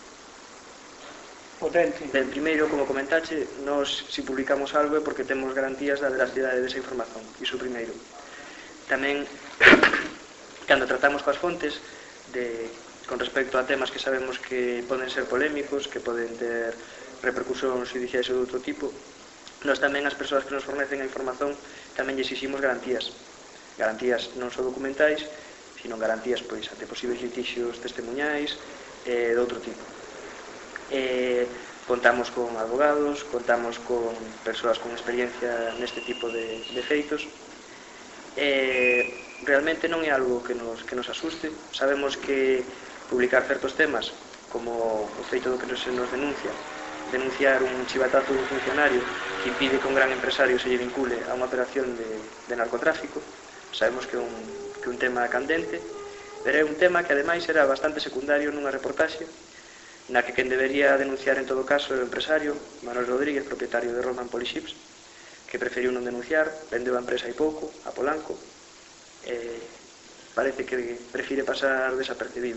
potente. Ben, primeiro, como comentache, nos si publicamos algo é porque temos garantías da veracidade desa información, iso primeiro. Tamén, cando tratamos coas fontes de, con respecto a temas que sabemos que poden ser polémicos, que poden ter repercusións judiciais ou de outro tipo, nós tamén as persoas que nos fornecen a información tamén lle exiximos garantías. Garantías non só documentais, sino garantías pois ante posibles litixios testemunhais e de outro tipo. Eh, contamos con abogados, contamos con persoas con experiencia neste tipo de, de feitos. Eh, realmente non é algo que nos, que nos asuste. Sabemos que publicar certos temas, como o feito do que se nos denuncia, denunciar un chivatazo dun funcionario que impide que un gran empresario se lle vincule a unha operación de, de narcotráfico. Sabemos que é un, que un tema candente, pero é un tema que ademais era bastante secundario nunha reportaxe na que quen debería denunciar en todo caso é o empresario Manuel Rodríguez, propietario de Roman Polyships, que preferiu non denunciar, vendeu a empresa hai pouco, a Polanco, e parece que prefire pasar desapercibido.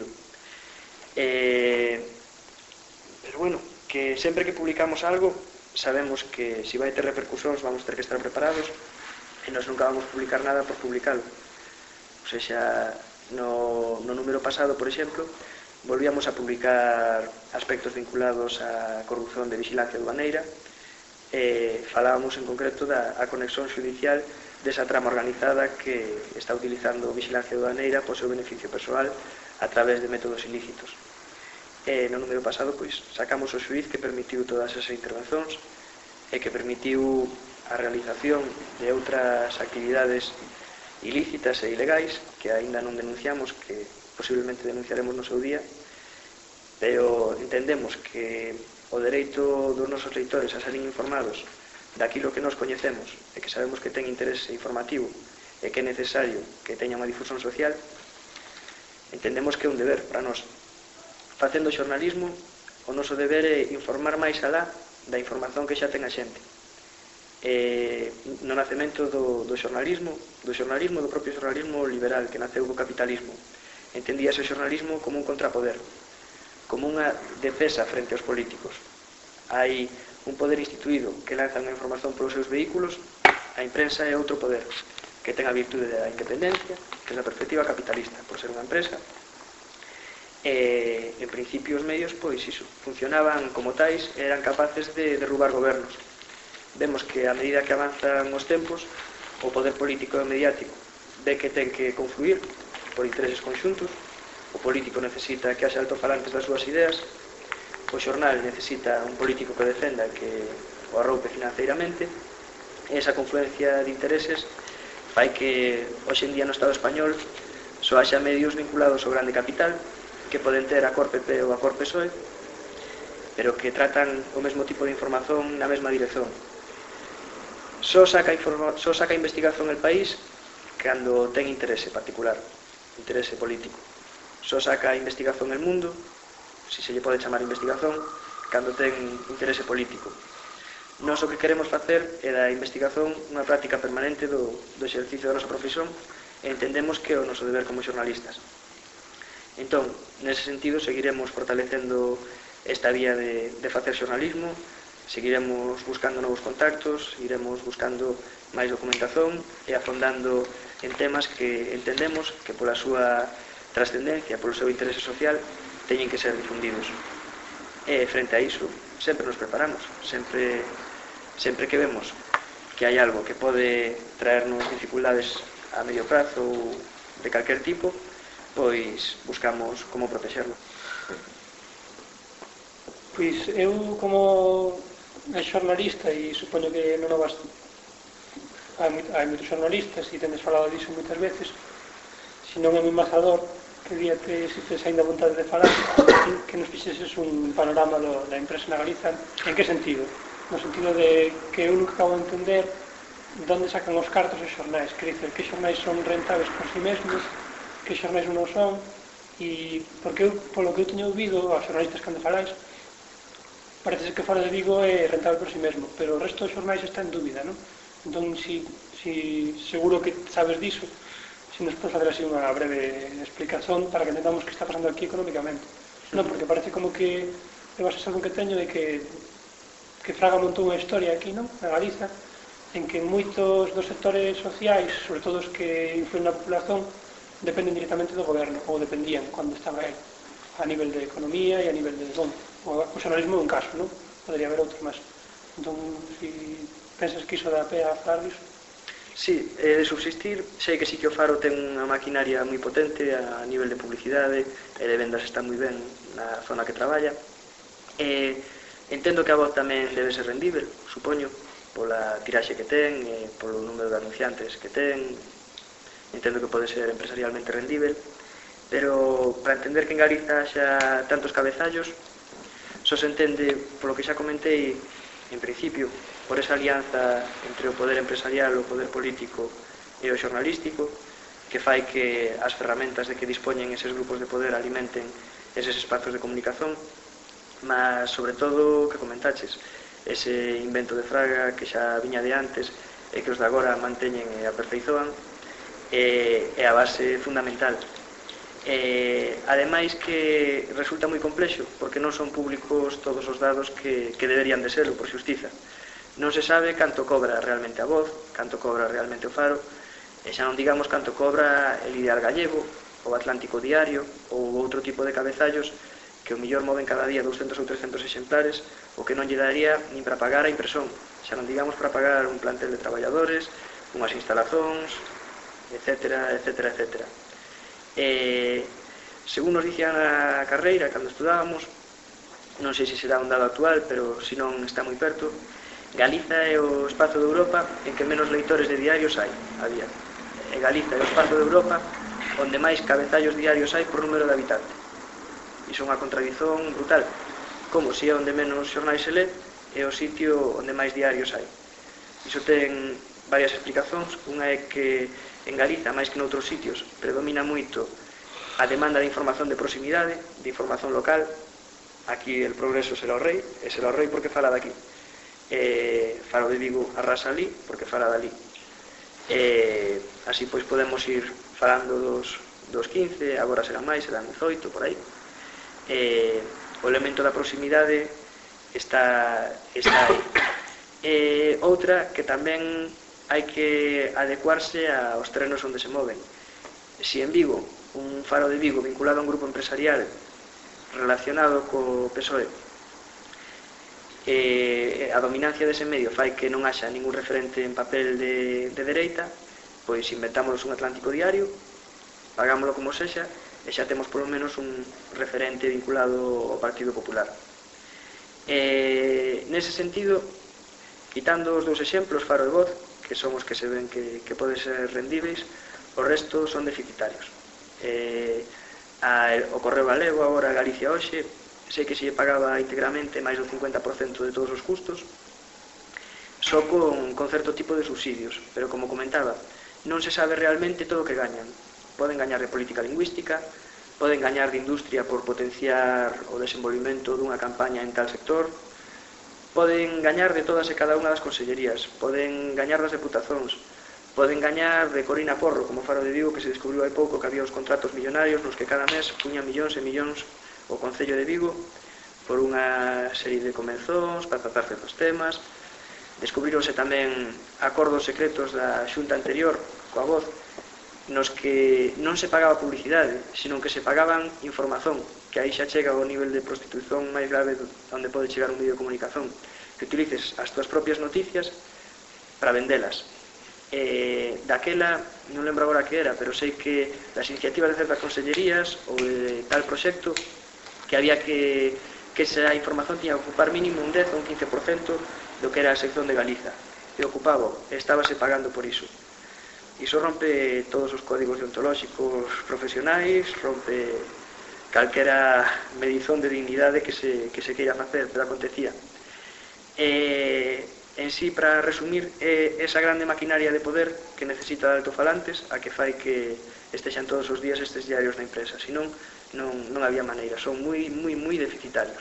E, pero bueno, que sempre que publicamos algo sabemos que se vai ter repercusións vamos ter que estar preparados e nos nunca vamos publicar nada por publicalo. O sea, no, no número pasado, por exemplo, volvíamos a publicar aspectos vinculados á corrupción de vigilancia aduaneira e falábamos en concreto da a conexión judicial desa trama organizada que está utilizando vigilancia aduaneira por seu beneficio persoal a través de métodos ilícitos. E no número pasado, pois, sacamos o xuiz que permitiu todas esas intervencións e que permitiu a realización de outras actividades ilícitas e ilegais que aínda non denunciamos, que posiblemente denunciaremos no seu día, pero entendemos que o dereito dos nosos leitores a seren informados daquilo que nos coñecemos e que sabemos que ten interese informativo e que é necesario que teña unha difusión social, entendemos que é un deber para nós. Facendo xornalismo, o noso deber é informar máis alá da información que xa ten a xente. E no nacemento do, do xornalismo, do xornalismo, do propio xornalismo liberal que naceu do capitalismo, entendíase o xornalismo como un contrapoder, como unha defensa frente aos políticos. Hai un poder instituído que lanza unha información polos seus vehículos, a imprensa é outro poder que ten a virtude da independencia, que é a perspectiva capitalista, por ser unha empresa. E, en principio, os medios, pois, iso, funcionaban como tais e eran capaces de derrubar gobernos. Vemos que, a medida que avanzan os tempos, o poder político e mediático ve que ten que confluir por intereses conxuntos, o político necesita que haxa altofalantes das súas ideas, o xornal necesita un político que defenda que o arroupe financeiramente, e esa confluencia de intereses fai que hoxe en día no Estado español só haxa medios vinculados ao grande capital, que poden ter a cor P P ou a cor P S O E, pero que tratan o mesmo tipo de información na mesma dirección. Só saca, só saca investigación el país cando ten interese particular, interese político. Só saca investigación el mundo, se se lle pode chamar investigación, cando ten interese político. Nós o que queremos facer é da investigación unha práctica permanente do, do exercicio da nosa profesión e entendemos que é o noso deber como xornalistas. Entón, nese sentido, seguiremos fortalecendo esta vía de, de facer xornalismo, seguiremos buscando novos contactos, iremos buscando máis documentación e afondando en temas que entendemos que pola súa trascendencia, polo seu interese social, teñen que ser difundidos. E, frente a iso, sempre nos preparamos, sempre, sempre que vemos que hai algo que pode traernos dificultades a medio prazo ou de calquer tipo, pois buscamos como protegerlo. Pois eu, como xornalista, e supoño que non o vas, hai, hai moitos xornalistas e tendes falado disso moitas veces, se non é moi mazador, que día te, se tes ainda vontade de falar, que nos fixeses un panorama do, da empresa na Galiza. En que sentido? No sentido de que eu nunca acabo de entender de onde sacan os cartos os xornais, que dicen que xornais son rentables por si mesmos, que xornais non son, e porque eu, polo que eu teño ouvido aos xornalistas cando falais, parece que fora de Vigo é rentable por si mesmo, pero o resto dos xornais está en dúbida, non? Entón, si, si seguro que sabes diso, se nos podes fazer así unha breve explicación para que entendamos que está pasando aquí económicamente. Non, porque parece como que eu a sensación que teño de que que Fraga montou unha historia aquí, non? Na Galiza, en que moitos dos sectores sociais, sobre todo os que influen na populación, dependen directamente do goberno, ou dependían cando estaba él, a nivel de economía e a nivel de, bom, o xornalismo é un caso, non? Podería haber outros máis. Entón, si pensas que iso dá pé a falar disso? Sí, eh, de subsistir, sei que sí que o Faro ten unha maquinaria moi potente a nivel de publicidade e de vendas está moi ben na zona que traballa. Eh, entendo que a voz tamén debe ser rendível, supoño, pola tiraxe que ten, e polo número de anunciantes que ten. Entendo que pode ser empresarialmente rendível, pero para entender que en Galiza xa tantos cabezallos, Só se entende, polo que xa comentei, en principio, por esa alianza entre o poder empresarial, o poder político e o xornalístico, que fai que as ferramentas de que dispoñen eses grupos de poder alimenten eses espazos de comunicación, mas sobre todo, que comentaches, ese invento de Fraga que xa viña de antes e que os de agora manteñen e aperfeizoan, é, é a base fundamental. E, ademais que resulta moi complexo, porque non son públicos todos os dados que, que deberían de serlo por xustiza. Non se sabe canto cobra realmente a Voz, canto cobra realmente o Faro, e xa non digamos canto cobra el Ideal Gallego, o Atlántico Diario, ou outro tipo de cabezallos que o millor moven cada día doscentos ou trescentos exemplares, o que non lle daría nin para pagar a impresión, xa non digamos para pagar un plantel de traballadores, unhas instalacións, etcétera, etcétera, etcétera. E, según nos dicían a carreira, cando estudábamos, non sei se será un dado actual, pero se non está moi perto, Galiza é o espazo de Europa en que menos leitores de diarios hai, había. E Galiza é o espazo de Europa onde máis cabezallos diarios hai por número de habitante. Iso é unha contradición brutal. Como se é onde menos xornais se lé, é o sitio onde máis diarios hai. Iso ten varias explicacións. Unha é que en Galiza, máis que noutros sitios, predomina moito a demanda de información de proximidade, de información local. Aquí el progreso será o rei, e será o rei porque fala daqui. E Faro de Vigo arrasa ali porque fala dali. E así pois podemos ir falando dos, dos quince, agora serán máis, serán dezoito, por aí. E o elemento da proximidade está, está aí. E outra que tamén hai que adecuarse aos terrenos onde se moven. Si en Vigo, un Faro de Vigo vinculado a un grupo empresarial relacionado co P S O E, e a dominancia dese medio fai que non haxa ningún referente en papel de, de dereita, pois inventámonos un Atlántico Diario, pagámoslo como sexa, e xa temos polo menos un referente vinculado ao Partido Popular. E, nese sentido, quitando os dous exemplos, Faro e Voz, que son os que se ven que, que poden ser rendíveis, o resto son deficitarios. E, a, o Correo Galego, agora Galicia Hoxe, sei que se lle pagaba íntegramente máis do cincuenta por cento de todos os custos, só con, con certo tipo de subsidios, pero como comentaba, non se sabe realmente todo o que gañan. Poden gañar de política lingüística, poden gañar de industria por potenciar o desenvolvimento dunha campaña en tal sector, poden gañar de todas e cada unha das consellerías, poden gañar das deputacións, poden gañar de Corina Porro, como Faro de Vigo, que se descubriu hai pouco que había os contratos millonarios nos que cada mes puñan millóns e millóns o Concello de Vigo por unha serie de comenzóns para tratar certos temas. Descubrironse tamén acordos secretos da xunta anterior coa Voz nos que non se pagaba publicidade, sino que se pagaban información, que aí xa chega ao nivel de prostitución máis grave onde pode chegar un medio de comunicación, que utilices as túas propias noticias para vendelas. E daquela, non lembro agora que era, pero sei que das iniciativas de certas consellerías ou de tal proxecto que había que, que esa información tiña que ocupar mínimo un dez ou un quince por cento do que era a sección de Galiza, e ocupaba, estábase pagando por iso. Iso rompe todos os códigos deontolóxicos profesionais, rompe calquera medizón de dignidade que se, que se queira facer, pero acontecía. E, en sí, para resumir, é esa grande maquinaria de poder que necesita de altofalantes a que fai que estexan todos os días estes diarios na empresa, senón non, non había maneira, son moi, moi, moi deficitarios.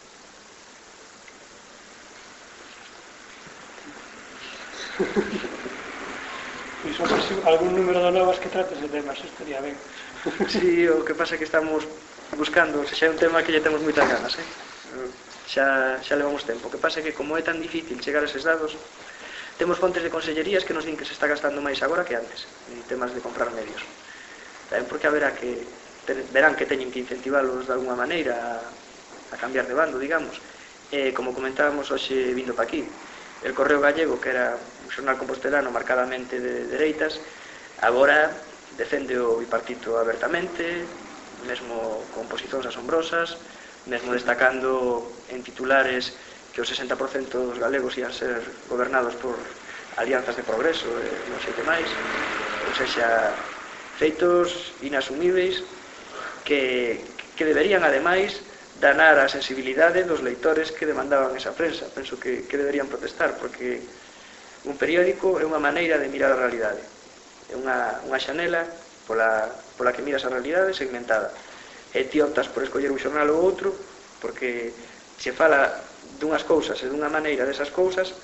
Iso, pues, algún número de novas que trates de temas, estaría ben. Sí, o que pasa é que estamos buscando, se xa é un tema que lle temos moitas ganas, eh? xa, xa levamos tempo. O que pasa é que como é tan difícil chegar a eses dados, temos fontes de consellerías que nos din que se está gastando máis agora que antes en temas de comprar medios. Tamén porque haberá que verán que teñen que incentivalos de alguna maneira a, a cambiar de bando, digamos. E como comentábamos hoxe vindo pa aquí, el Correo Gallego, que era un xornal compostelano marcadamente de dereitas, agora defende o bipartito abertamente, mesmo con posicións asombrosas, mesmo destacando en titulares que o sesenta por cento dos galegos ian ser gobernados por alianzas de progreso e non sei que máis, ou seja, feitos inasumíveis que, que deberían ademais danar a sensibilidade dos leitores que demandaban esa prensa. Penso que, que deberían protestar, porque un periódico é unha maneira de mirar a realidade, é unha, unha xanela pola, pola que miras a realidade segmentada, e ti optas por escoller un xornal ou outro porque se fala dunhas cousas e dunha maneira desas cousas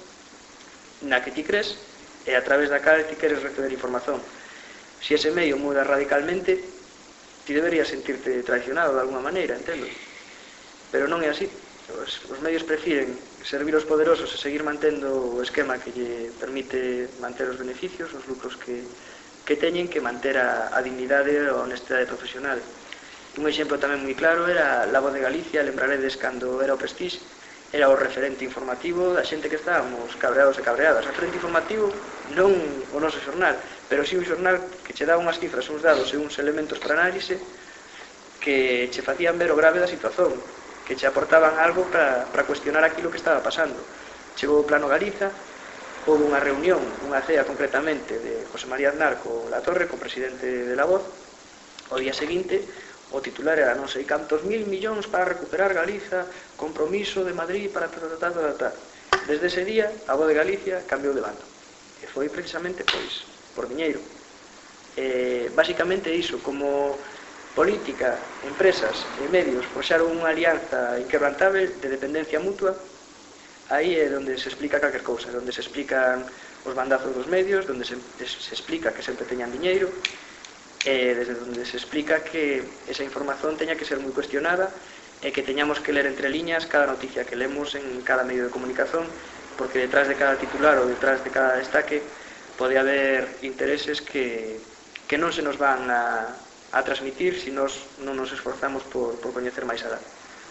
na que ti crees e a través da cal ti queres receber información. Se ese medio muda radicalmente, ti deberías sentirte traicionado de alguna maneira, entendo, pero non é así. Os, os medios prefiren servir aos poderosos e seguir mantendo o esquema que lle permite manter os beneficios, os lucros que, que teñen, que manter a, a dignidade e a honestidade profesional. Un exemplo tamén moi claro era La Voz de Galicia. Lembraredes cando era o Prestige, era o referente informativo da xente que estábamos cabreados e cabreadas. O referente informativo non o noso xornal, pero si un xornal que che dá unhas cifras, uns dados e uns elementos para análise que che facían ver o grave da situación, que che aportaban algo para, para cuestionar aquilo que estaba pasando. Chegou o Plano Galiza, houve unha reunión, unha cea concretamente de José María Aznar co La Torre, co presidente de La Voz. O día seguinte o titular era non sei cantos mil millóns para recuperar Galiza, compromiso de Madrid para tratar, tratar, tratar. Desde ese día a Voz de Galicia cambiou de bando, e foi precisamente pois, por diñeiro. Eh, basicamente iso, como política, empresas e medios forxaron unha alianza inquebrantável de dependencia mutua, aí é onde se explica calquer cousa, onde se explican os bandazos dos medios, onde se, se explica que sempre teñan diñeiro, e desde onde se explica que esa información teña que ser moi cuestionada e que teñamos que ler entre liñas cada noticia que lemos en cada medio de comunicación, porque detrás de cada titular ou detrás de cada destaque pode haber intereses que, que non se nos van a a transmitir se nos non nos esforzamos por, por coñecer máis alá.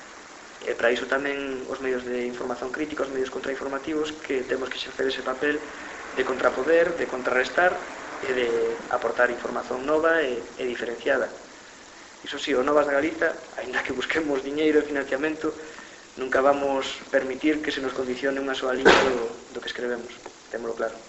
E para iso tamén os medios de información crítica, os medios contrainformativos, que temos que exercer ese papel de contrapoder, de contrarrestar e de aportar información nova e, e diferenciada. Iso sí, o Novas da Galiza, aínda que busquemos diñeiro e financiamento, nunca vamos permitir que se nos condicione unha soa liña do, do que escrevemos. Témolo claro.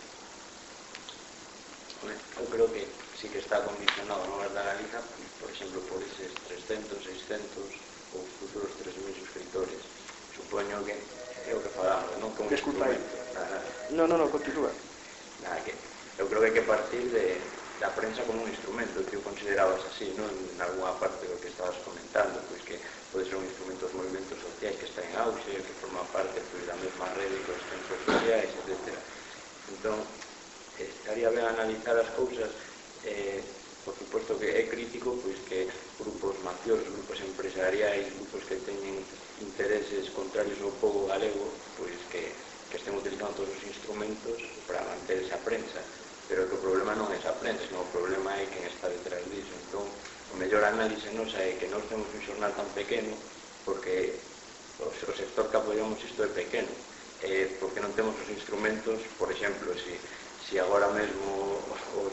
Eu creo que sí que está condicionado Novas da Galiza, por exemplo, por eses trescentos, seiscentos ou futuros tres mil suscriptores. Supoño que é o que falamos, non? Como Desculpa aí. Non, non, non, continúa. Nada, que eu creo que hai que partir de, da prensa como un instrumento, que eu considerabas así, non? En alguna parte do que estabas comentando, pois que pode ser un instrumento dos movimentos sociais que está en auxe, que forma parte pois, da mesma rede que os centros sociais, etcétera. Entón, estaría ben analizar as cousas. Eh, por suposto que é crítico pois que grupos mafiosos, grupos empresariais, grupos que teñen intereses contrarios ao povo galego, pois que, que estén utilizando todos os instrumentos para manter esa prensa, pero que o problema non é esa prensa, senón o problema é quen está detrás disso. Entón, o mellor análise nosa é que nós temos un xornal tan pequeno porque o, o sector que apoiamos isto é pequeno, eh, porque non temos os instrumentos. Por exemplo, se si, si agora mesmo os, os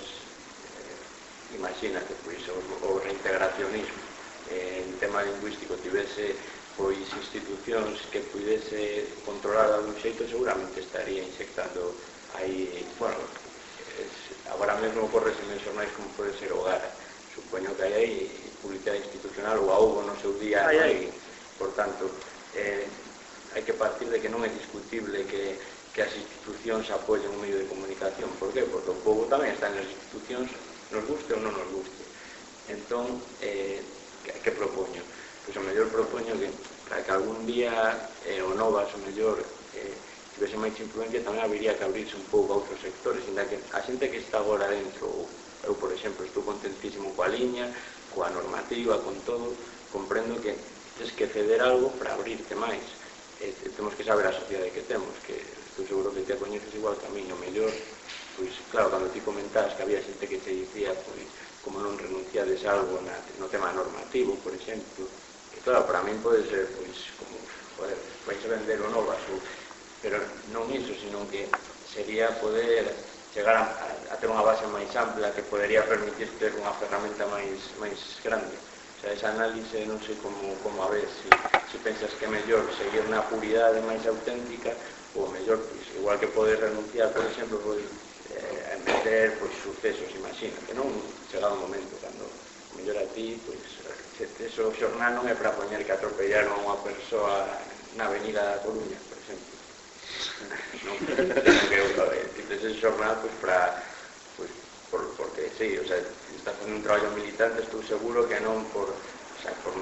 imagínate, pois, o, o reintegracionismo eh, en tema lingüístico tivese pois institucións que pudese controlar de algún xeito, seguramente estaría inyectando aí, bueno, es, agora mesmo ocorre en xornais como pode ser o Gara, supoño que hai aí publicidade institucional ou a houbo no seu día, hai, hai. Por tanto, eh, hai que partir de que non é discutible que que as institucións apoyen un medio de comunicación. Por qué? Porque o povo tamén está nas institucións, nos guste ou non nos guste. Entón, eh, que, que propoño? Pois o mellor propoño que para que algún día eh, o Novas, o mellor, eh, tivese máis influencia, tamén habería que abrirse un pouco a outros sectores, inda que a xente que está agora dentro, eu, por exemplo, estou contentísimo coa liña, coa normativa, con todo, comprendo que tens que ceder algo para abrirte máis. Eh, temos que saber a sociedade que temos, que estou seguro que te a coñeces igual que a mí, o mellor. Pois, claro, cando ti comentabas que había xente que te dicía, pois, como non renunciades algo na, no tema normativo, por exemplo, que claro, para min pode ser, pois, como, joder, vais a vender o Novas, ou, pero non iso, sino que sería poder chegar a, a, a ter unha base máis ampla que podería permitir ter unha ferramenta máis, máis grande. O sea, esa análise non sei como, como a ver, se si, si pensas que é mellor seguir na puridade máis auténtica, ou mellor, pois, igual que podes renunciar, por exemplo, pois, eh, a meter pois, sucesos, imagina, que non chegado un momento cando mellor a ti, pois, eso o xornal non é para poñer que atropellaron a unha persoa na avenida da Coruña, por exemplo. Non que eu ese xornal pois para pois por, porque sí, o sea, está facendo un traballo militante, estou seguro que non por, o sea, por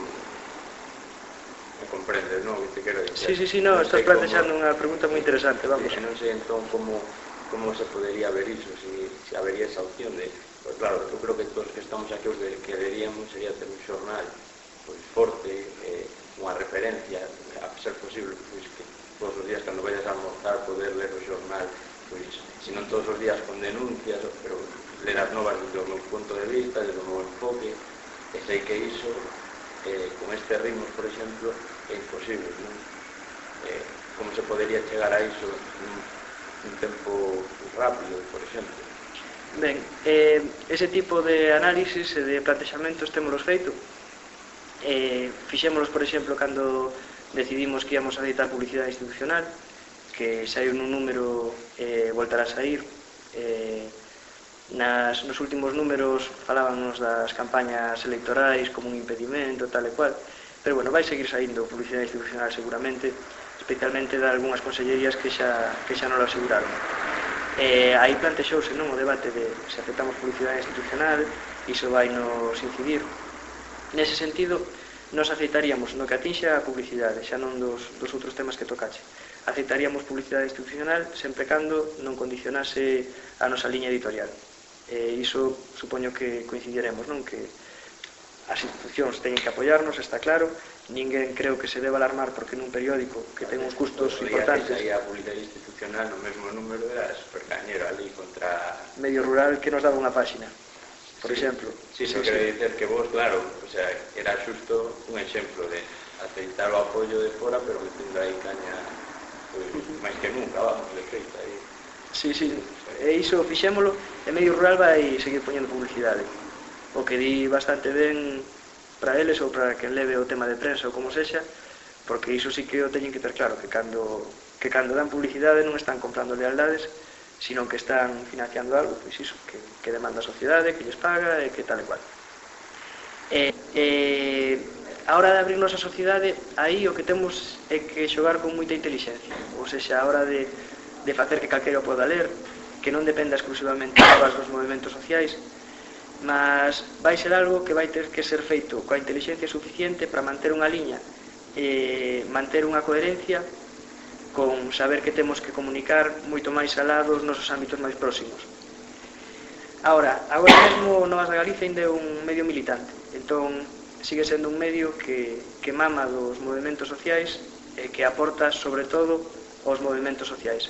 me comprendes, non? Que te quero dicir. Sí, sí, sí, no, estás plantexando unha pregunta moi interesante, vamos. Sí, non sei entón como como se podería ver iso, si, si habería esa opción de, pues claro, eu creo que todos que estamos aquí os de, que deberíamos sería ter un xornal pois forte, eh, unha referencia, a ser posible pois, que todos os días cando vayas a almorzar poder ler o xornal, pois, se non todos os días con denuncias, pero ler as novas desde o meu punto de vista, desde o meu enfoque, e sei que iso, eh, con este ritmo, por exemplo, é imposible, non? Eh, como se podería chegar a iso un, un tempo rápido, por exemplo? Ben, eh, ese tipo de análisis e de plantexamentos témolos feito. Eh, fixémolos, por exemplo, cando decidimos que íamos a editar publicidade institucional, que saiu nun número, eh, voltará a sair. Eh, nas, nos últimos números falábamos das campañas electorais como un impedimento, tal e cual, pero bueno, vai seguir saindo publicidade institucional seguramente, especialmente de algunhas consellerías que xa, que xa non lo aseguraron. Eh, aí plantexouse non o debate de se aceptamos publicidade institucional, iso vai nos incidir. Nese sentido, nos aceitaríamos no que atinxa a publicidade, xa non dos, dos outros temas que tocache. Aceitaríamos publicidade institucional sempre cando non condicionase a nosa liña editorial. E iso supoño que coincidiremos, non? Que as institucións teñen que apoiarnos, está claro. Ninguén creo que se deba alarmar porque nun periódico que ten uns custos importantes. Aí a publicidade institucional no mesmo número era super cañero ali contra Medio Rural que nos daba unha páxina, por sí, exemplo. Sí, sí, sí, quero dicer que vos, claro, o sea, era xusto un exemplo de aceitar o apoio de fora, pero metendo aí caña pues, máis que nunca, vamos, de feita aí. Sí, sí, e iso fixémolo, e Medio Rural vai seguir poñendo publicidade. O que di bastante ben para eles ou para que leve o tema de prensa ou como sexa, porque iso sí que o teñen que ter claro, que cando, que cando dan publicidade non están comprando lealdades, sino que están financiando algo, pois iso, que, que demanda a sociedade, que lles paga e que tal e cual. E, e, a hora de abrirnos a sociedade, aí o que temos é que xogar con moita inteligencia, ou sexa, a hora de, de facer que calquera o poda ler, que non dependa exclusivamente dos movimentos sociais, mas vai ser algo que vai ter que ser feito coa inteligencia suficiente para manter unha liña e manter unha coherencia con saber que temos que comunicar moito máis alá dos nosos ámbitos máis próximos. Ahora, agora mesmo Novas da Galicia ainda é un medio militante, entón sigue sendo un medio que, que mama dos movimentos sociais e que aporta sobre todo aos movimentos sociais.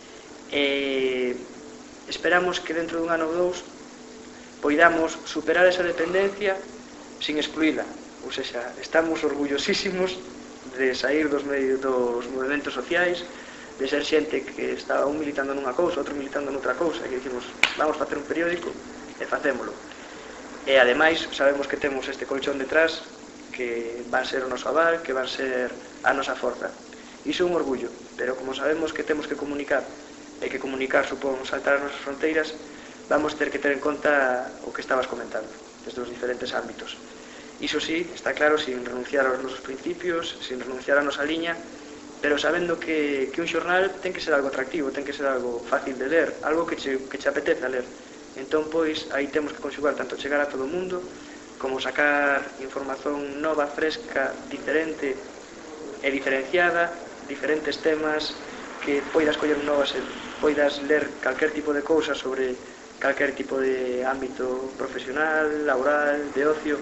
E esperamos que dentro dun ano ou dous poidamos superar esa dependencia sin excluíla, ou seja, estamos orgullosísimos de sair dos, medios, dos movimentos sociais, de ser xente que estaba un militando nunha cousa, outro militando noutra cousa, e que dicimos, vamos facer un periódico e facémolo. E ademais sabemos que temos este colchón detrás que van ser o noso aval, que van ser a nosa forza. Iso é un orgullo, pero como sabemos que temos que comunicar e que comunicar supón saltar as nosas fronteiras, vamos ter que ter en conta o que estabas comentando, desde os diferentes ámbitos. Iso sí, está claro, sin renunciar aos nosos principios, sin renunciar a nosa liña, pero sabendo que, que un xornal ten que ser algo atractivo, ten que ser algo fácil de ler, algo que che, que che apeteza ler. Entón, pois, aí temos que conxugar tanto chegar a todo o mundo, como sacar información nova, fresca, diferente e diferenciada, diferentes temas, que poidas coller novas e poidas ler calquer tipo de cousa sobre calquer tipo de ámbito profesional, laboral, de ocio,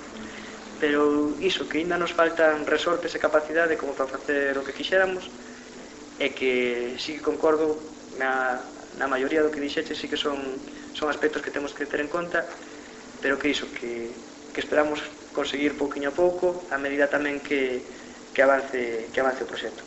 pero iso, que ainda nos faltan resortes e capacidade como para facer o que quixéramos, e que sí que concordo na, na maioría do que dixeche, sí que son, son aspectos que temos que ter en conta, pero que iso, que, que esperamos conseguir pouquiño a pouco, a medida tamén que, que, avance, que avance o proxecto.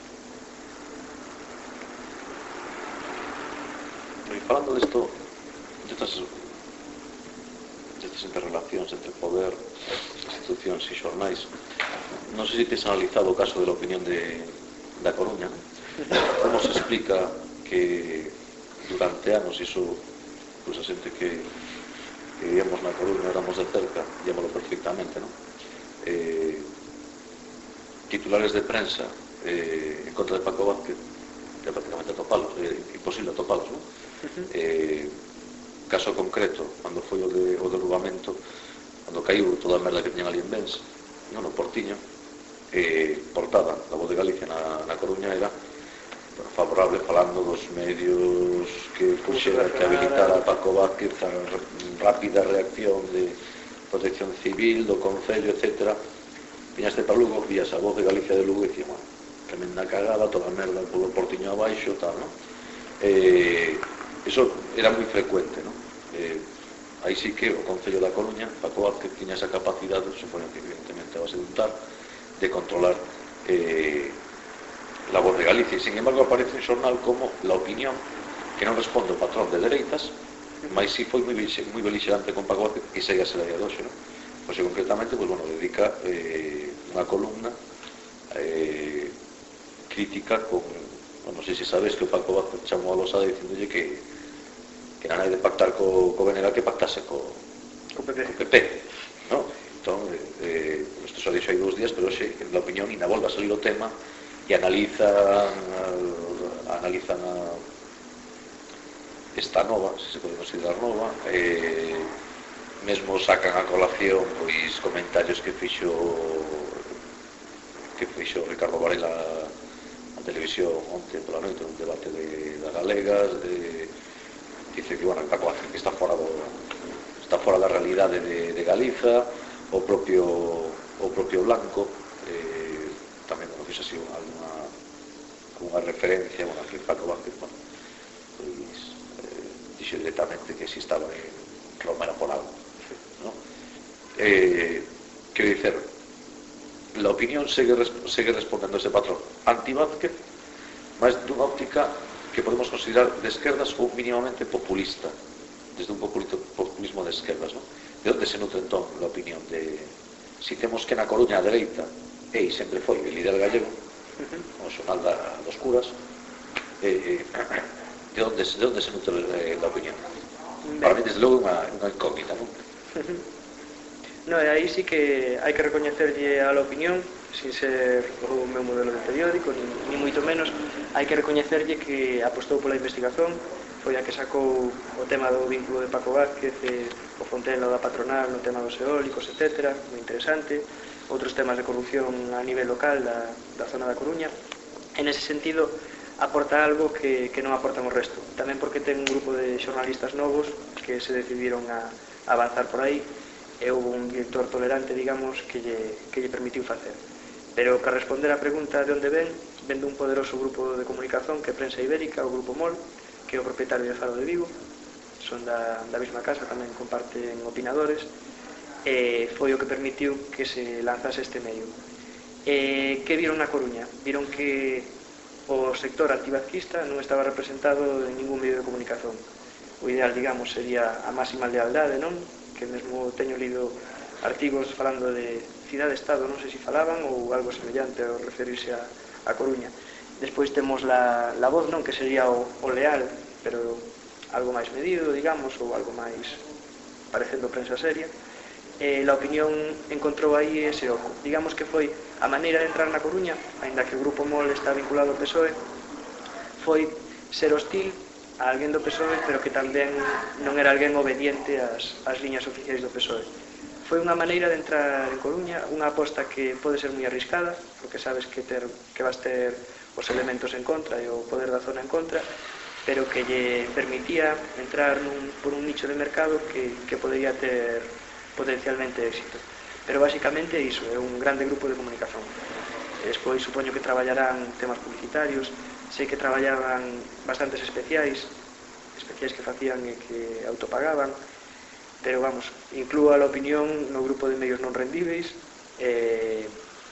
E falando disto, destas, destas interrelacións entre poder, institucións e xornais, non sei se tes analizado o caso de la opinión de, da Coruña, como se explica que durante anos iso, pues a xente que, que vivíamos na Coruña, éramos de cerca, llámalo perfectamente, non? eh, titulares de prensa eh, en contra de Paco Vázquez, que prácticamente atopalos, é eh, imposible atopalos, non? Uh-huh. eh, caso concreto, cando foi o, de, o derrubamento, cando caiu toda a merda que tiñan ali en Bens, non, no Portiño, eh, portada da Voz de Galicia na, na Coruña era favorable, falando dos medios que puxera que habilitara a Paco Vázquez a rápida reacción de protección civil, do Concello, etcétera. Viñaste para Lugo, vías a Voz de Galicia de Lugo e dicía, bueno, tremenda cagada, toda a merda polo Portiño abaixo, tal, non? Eh, eso era moi frecuente, non? Eh, aí sí que o Concello da Coruña, Paco Vázquez, tiña esa capacidade, supoño que evidentemente a base de un tal, de controlar eh, la Voz de Galicia, e sin embargo aparece un xornal como La Opinión, que non responde ao patrón de dereitas, mas si foi moi, moi belixerante con Paco Vázquez e segue a ser a doxe, non? Pois concretamente, pues, bueno, dedica eh, unha columna eh, crítica con, bueno, non sei se sabes que o Paco Vázquez chamou a Losada dicindolle que que era nai de pactar co, co Benega que pactase co, co P P, co P P, no? Entón, eh, isto xa dixo hai dous días, pero xe, en la Opinión, ina volve a salir o tema e analizan analizan a esta nova, se se pode considerar nova, eh, mesmo sacan a colación pois comentarios que fixo que fixo Ricardo Varela na televisión onte pola noite, un debate de, de Galegas, de, dice que, bueno, Paco Vázquez que está fora do, está fora da realidade de, de Galiza, o propio o propio Blanco eh, tamén non fixo así alguna unha referencia, bueno, que Paco Vázquez, bueno, pois eh, dixo directamente que si estaba en Roma era por algo, ¿no? Eh, quero dicer, La Opinión segue, segue respondendo a ese patrón anti-Vázquez, máis dunha óptica que podemos considerar de esquerdas ou mínimamente populista, desde un populismo de esquerdas, ¿no? De onde se nutre entón La Opinión? De si temos que na Coruña a dereita, e sempre foi o líder gallego, o xornal da, dos curas, eh, de onde, de onde se nutre eh, La Opinión? Para mí, desde logo, unha, unha incógnita, non? No, e aí sí que hai que recoñecerlle a La Opinión, sin ser o meu modelo de periódico, ni, ni moito menos, hai que recoñecerlle que apostou pola investigación, foi a que sacou o tema do vínculo de Paco Vázquez, e o Fontela da patronal no tema dos eólicos, etcétera, moi interesante, outros temas de corrupción a nivel local da, da zona da Coruña. En ese sentido, aporta algo que, que non aportan o resto, tamén porque ten un grupo de xornalistas novos que se decidiron a, a avanzar por aí, e houve un director tolerante, digamos, que lle, que lle permitiu facer. Pero para responder a pregunta de onde ven, ven dun poderoso grupo de comunicación que é Prensa Ibérica, o Grupo MOL, que é o propietario de Faro de Vigo, son da, da mesma casa, tamén comparten opinadores, e foi o que permitiu que se lanzase este medio. E que viron na Coruña? Viron que o sector antivazquista non estaba representado en ningún medio de comunicación. O ideal, digamos, sería a máxima lealdade, non? Que mesmo teño lido artigos falando de cidade-estado, non sei se falaban, ou algo semellante ao referirse a, a Coruña. Despois temos la, la Voz, non? Que sería o, o leal, pero algo máis medido, digamos, ou algo máis parecendo prensa seria. Eh, La Opinión encontrou aí ese oco. Digamos que foi a maneira de entrar na Coruña, aínda que o Grupo MOL está vinculado ao P S O E, foi ser hostil a alguén do P S O E, pero que tamén non era alguén obediente ás, ás liñas oficiais do P S O E. Foi unha maneira de entrar en Coruña, unha aposta que pode ser moi arriscada, porque sabes que, ter, que vas ter os elementos en contra e o poder da zona en contra, pero que lle permitía entrar nun, por un nicho de mercado que, que podería ter potencialmente éxito. Pero basicamente iso, é un grande grupo de comunicación. Despois supoño que traballarán temas publicitarios, sei que traballaban bastantes especiais, especiais que facían e que autopagaban, pero vamos, inclúa a La Opinión no grupo de medios non rendíveis. eh,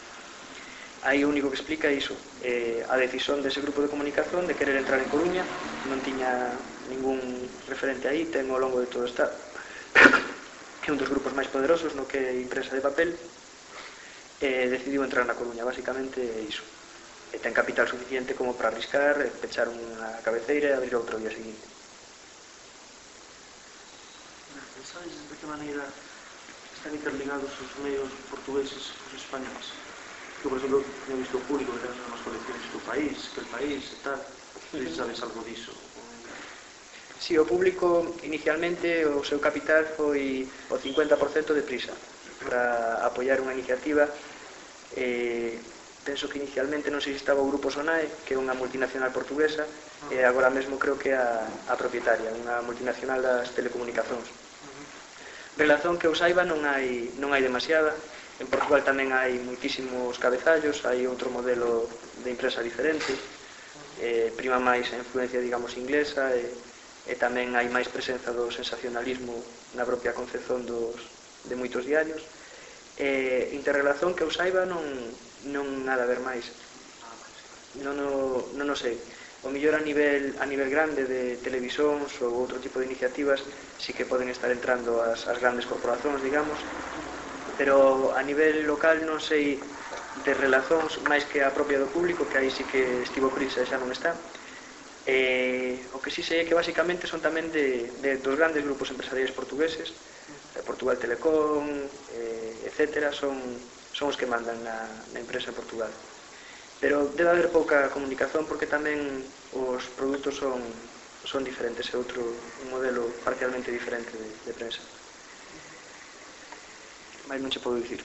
aí o único que explica é iso, eh, a decisión dese grupo de comunicación de querer entrar en Coruña, non tiña ningún referente aí, ten ao longo de todo o Estado, que é un dos grupos máis poderosos no que é impresa de papel, eh, decidiu entrar na Coruña, basicamente é iso. E ten capital suficiente como para arriscar, pechar unha cabeceira e abrir outro día seguinte. Pensades de que maneira están interligados os medios portugueses e os españoles. Eu, por exemplo, he visto o público que ten as colecciones do país, que el país e tal. Non sei se sabes algo diso. Si, o público inicialmente o seu capital foi o cincuenta por cento de Prisa para apoiar unha iniciativa. eh, penso que inicialmente non sei se estaba o Grupo Sonae, que é unha multinacional portuguesa, e agora mesmo creo que é a, a propietaria, unha multinacional das telecomunicacións. Relación que eu saiba non hai, non hai demasiada. En Portugal tamén hai moitísimos cabezallos, hai outro modelo de empresa diferente, eh, prima máis a influencia, digamos, inglesa, e, e tamén hai máis presenza do sensacionalismo na propia concepción dos, de moitos diarios. Eh, interrelación que eu saiba non, non nada a ver máis. Non o, non o sei. O mellor a nivel, a nivel grande de televisións ou outro tipo de iniciativas sí que poden estar entrando as, as grandes corporacións, digamos, pero a nivel local non sei de relacións máis que a propia do público, que aí sí que estivo Prisa e xa non está. Eh, o que sí sei é que basicamente son tamén de, de dos grandes grupos empresariais portugueses, Portugal Telecom, eh, etcétera, son, son os que mandan na, na empresa en Portugal. Pero debe haber pouca comunicación porque tamén os produtos son, son diferentes, é outro un modelo parcialmente diferente de, de prensa. Mais non che podo dicir.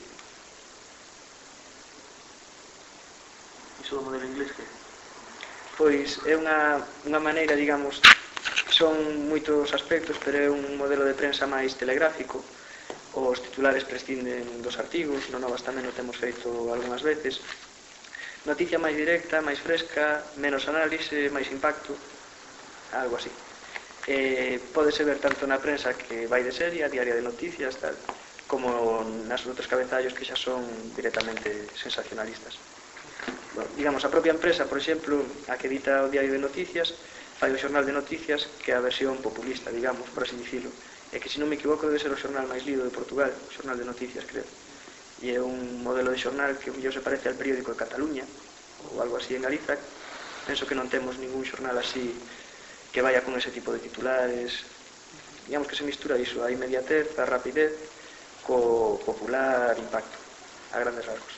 Iso do modelo inglés que? Pois é unha, unha maneira, digamos, son moitos aspectos, pero é un modelo de prensa máis telegráfico. Os titulares prescinden dos artigos, no Novas tamén o temos feito algunhas veces. Noticia máis directa, máis fresca, menos análise, máis impacto, algo así. Eh, pódese ver tanto na prensa que vai de serie, a diaria de noticias, tal, como nas outros cabezallos que xa son directamente sensacionalistas. Bueno, digamos, a propia empresa, por exemplo, a que edita o diario de noticias, fai o xornal de noticias, que é a versión populista, digamos, por así dicilo, e que, se non me equivoco, debe ser o xornal máis lido de Portugal, o xornal de noticias, creo. E é un modelo de xornal que mellor se parece al periódico de Cataluña, ou algo así en Galiza. Penso que non temos ningún xornal así que vaya con ese tipo de titulares. Digamos que se mistura iso, a inmediatez, a rapidez, co popular impacto, a grandes rasgos.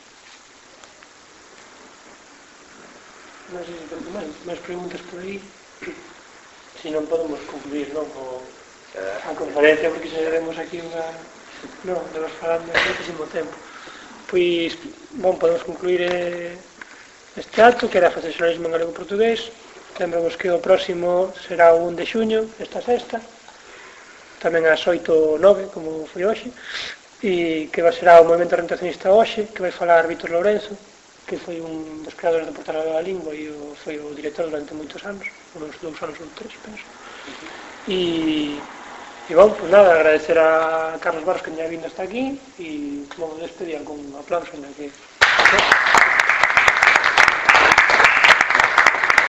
Non sei se temos máis, máis preguntas por aí. Se non podemos concluir, non, co, a conferencia, porque xa veremos aquí unha... Non, debemos falando muchísimo tempo. Pois, bon, podemos concluir eh, este acto, que era facer xornalismo en galego-portugués. Lembramos que o próximo será o un de xuño, esta sexta, tamén ás oito ou nove, como foi hoxe, e que vai será o Movimento Orientacionista hoxe, que vai falar Vítor Lourenzo, que foi un dos creadores do Portal da Lingua e o, foi o director durante moitos anos, uns dous anos ou tres, penso. E, e bom, pues nada, agradecer a Carlos Barros que teña vindo hasta aquí e como despedir con un aplauso en el que...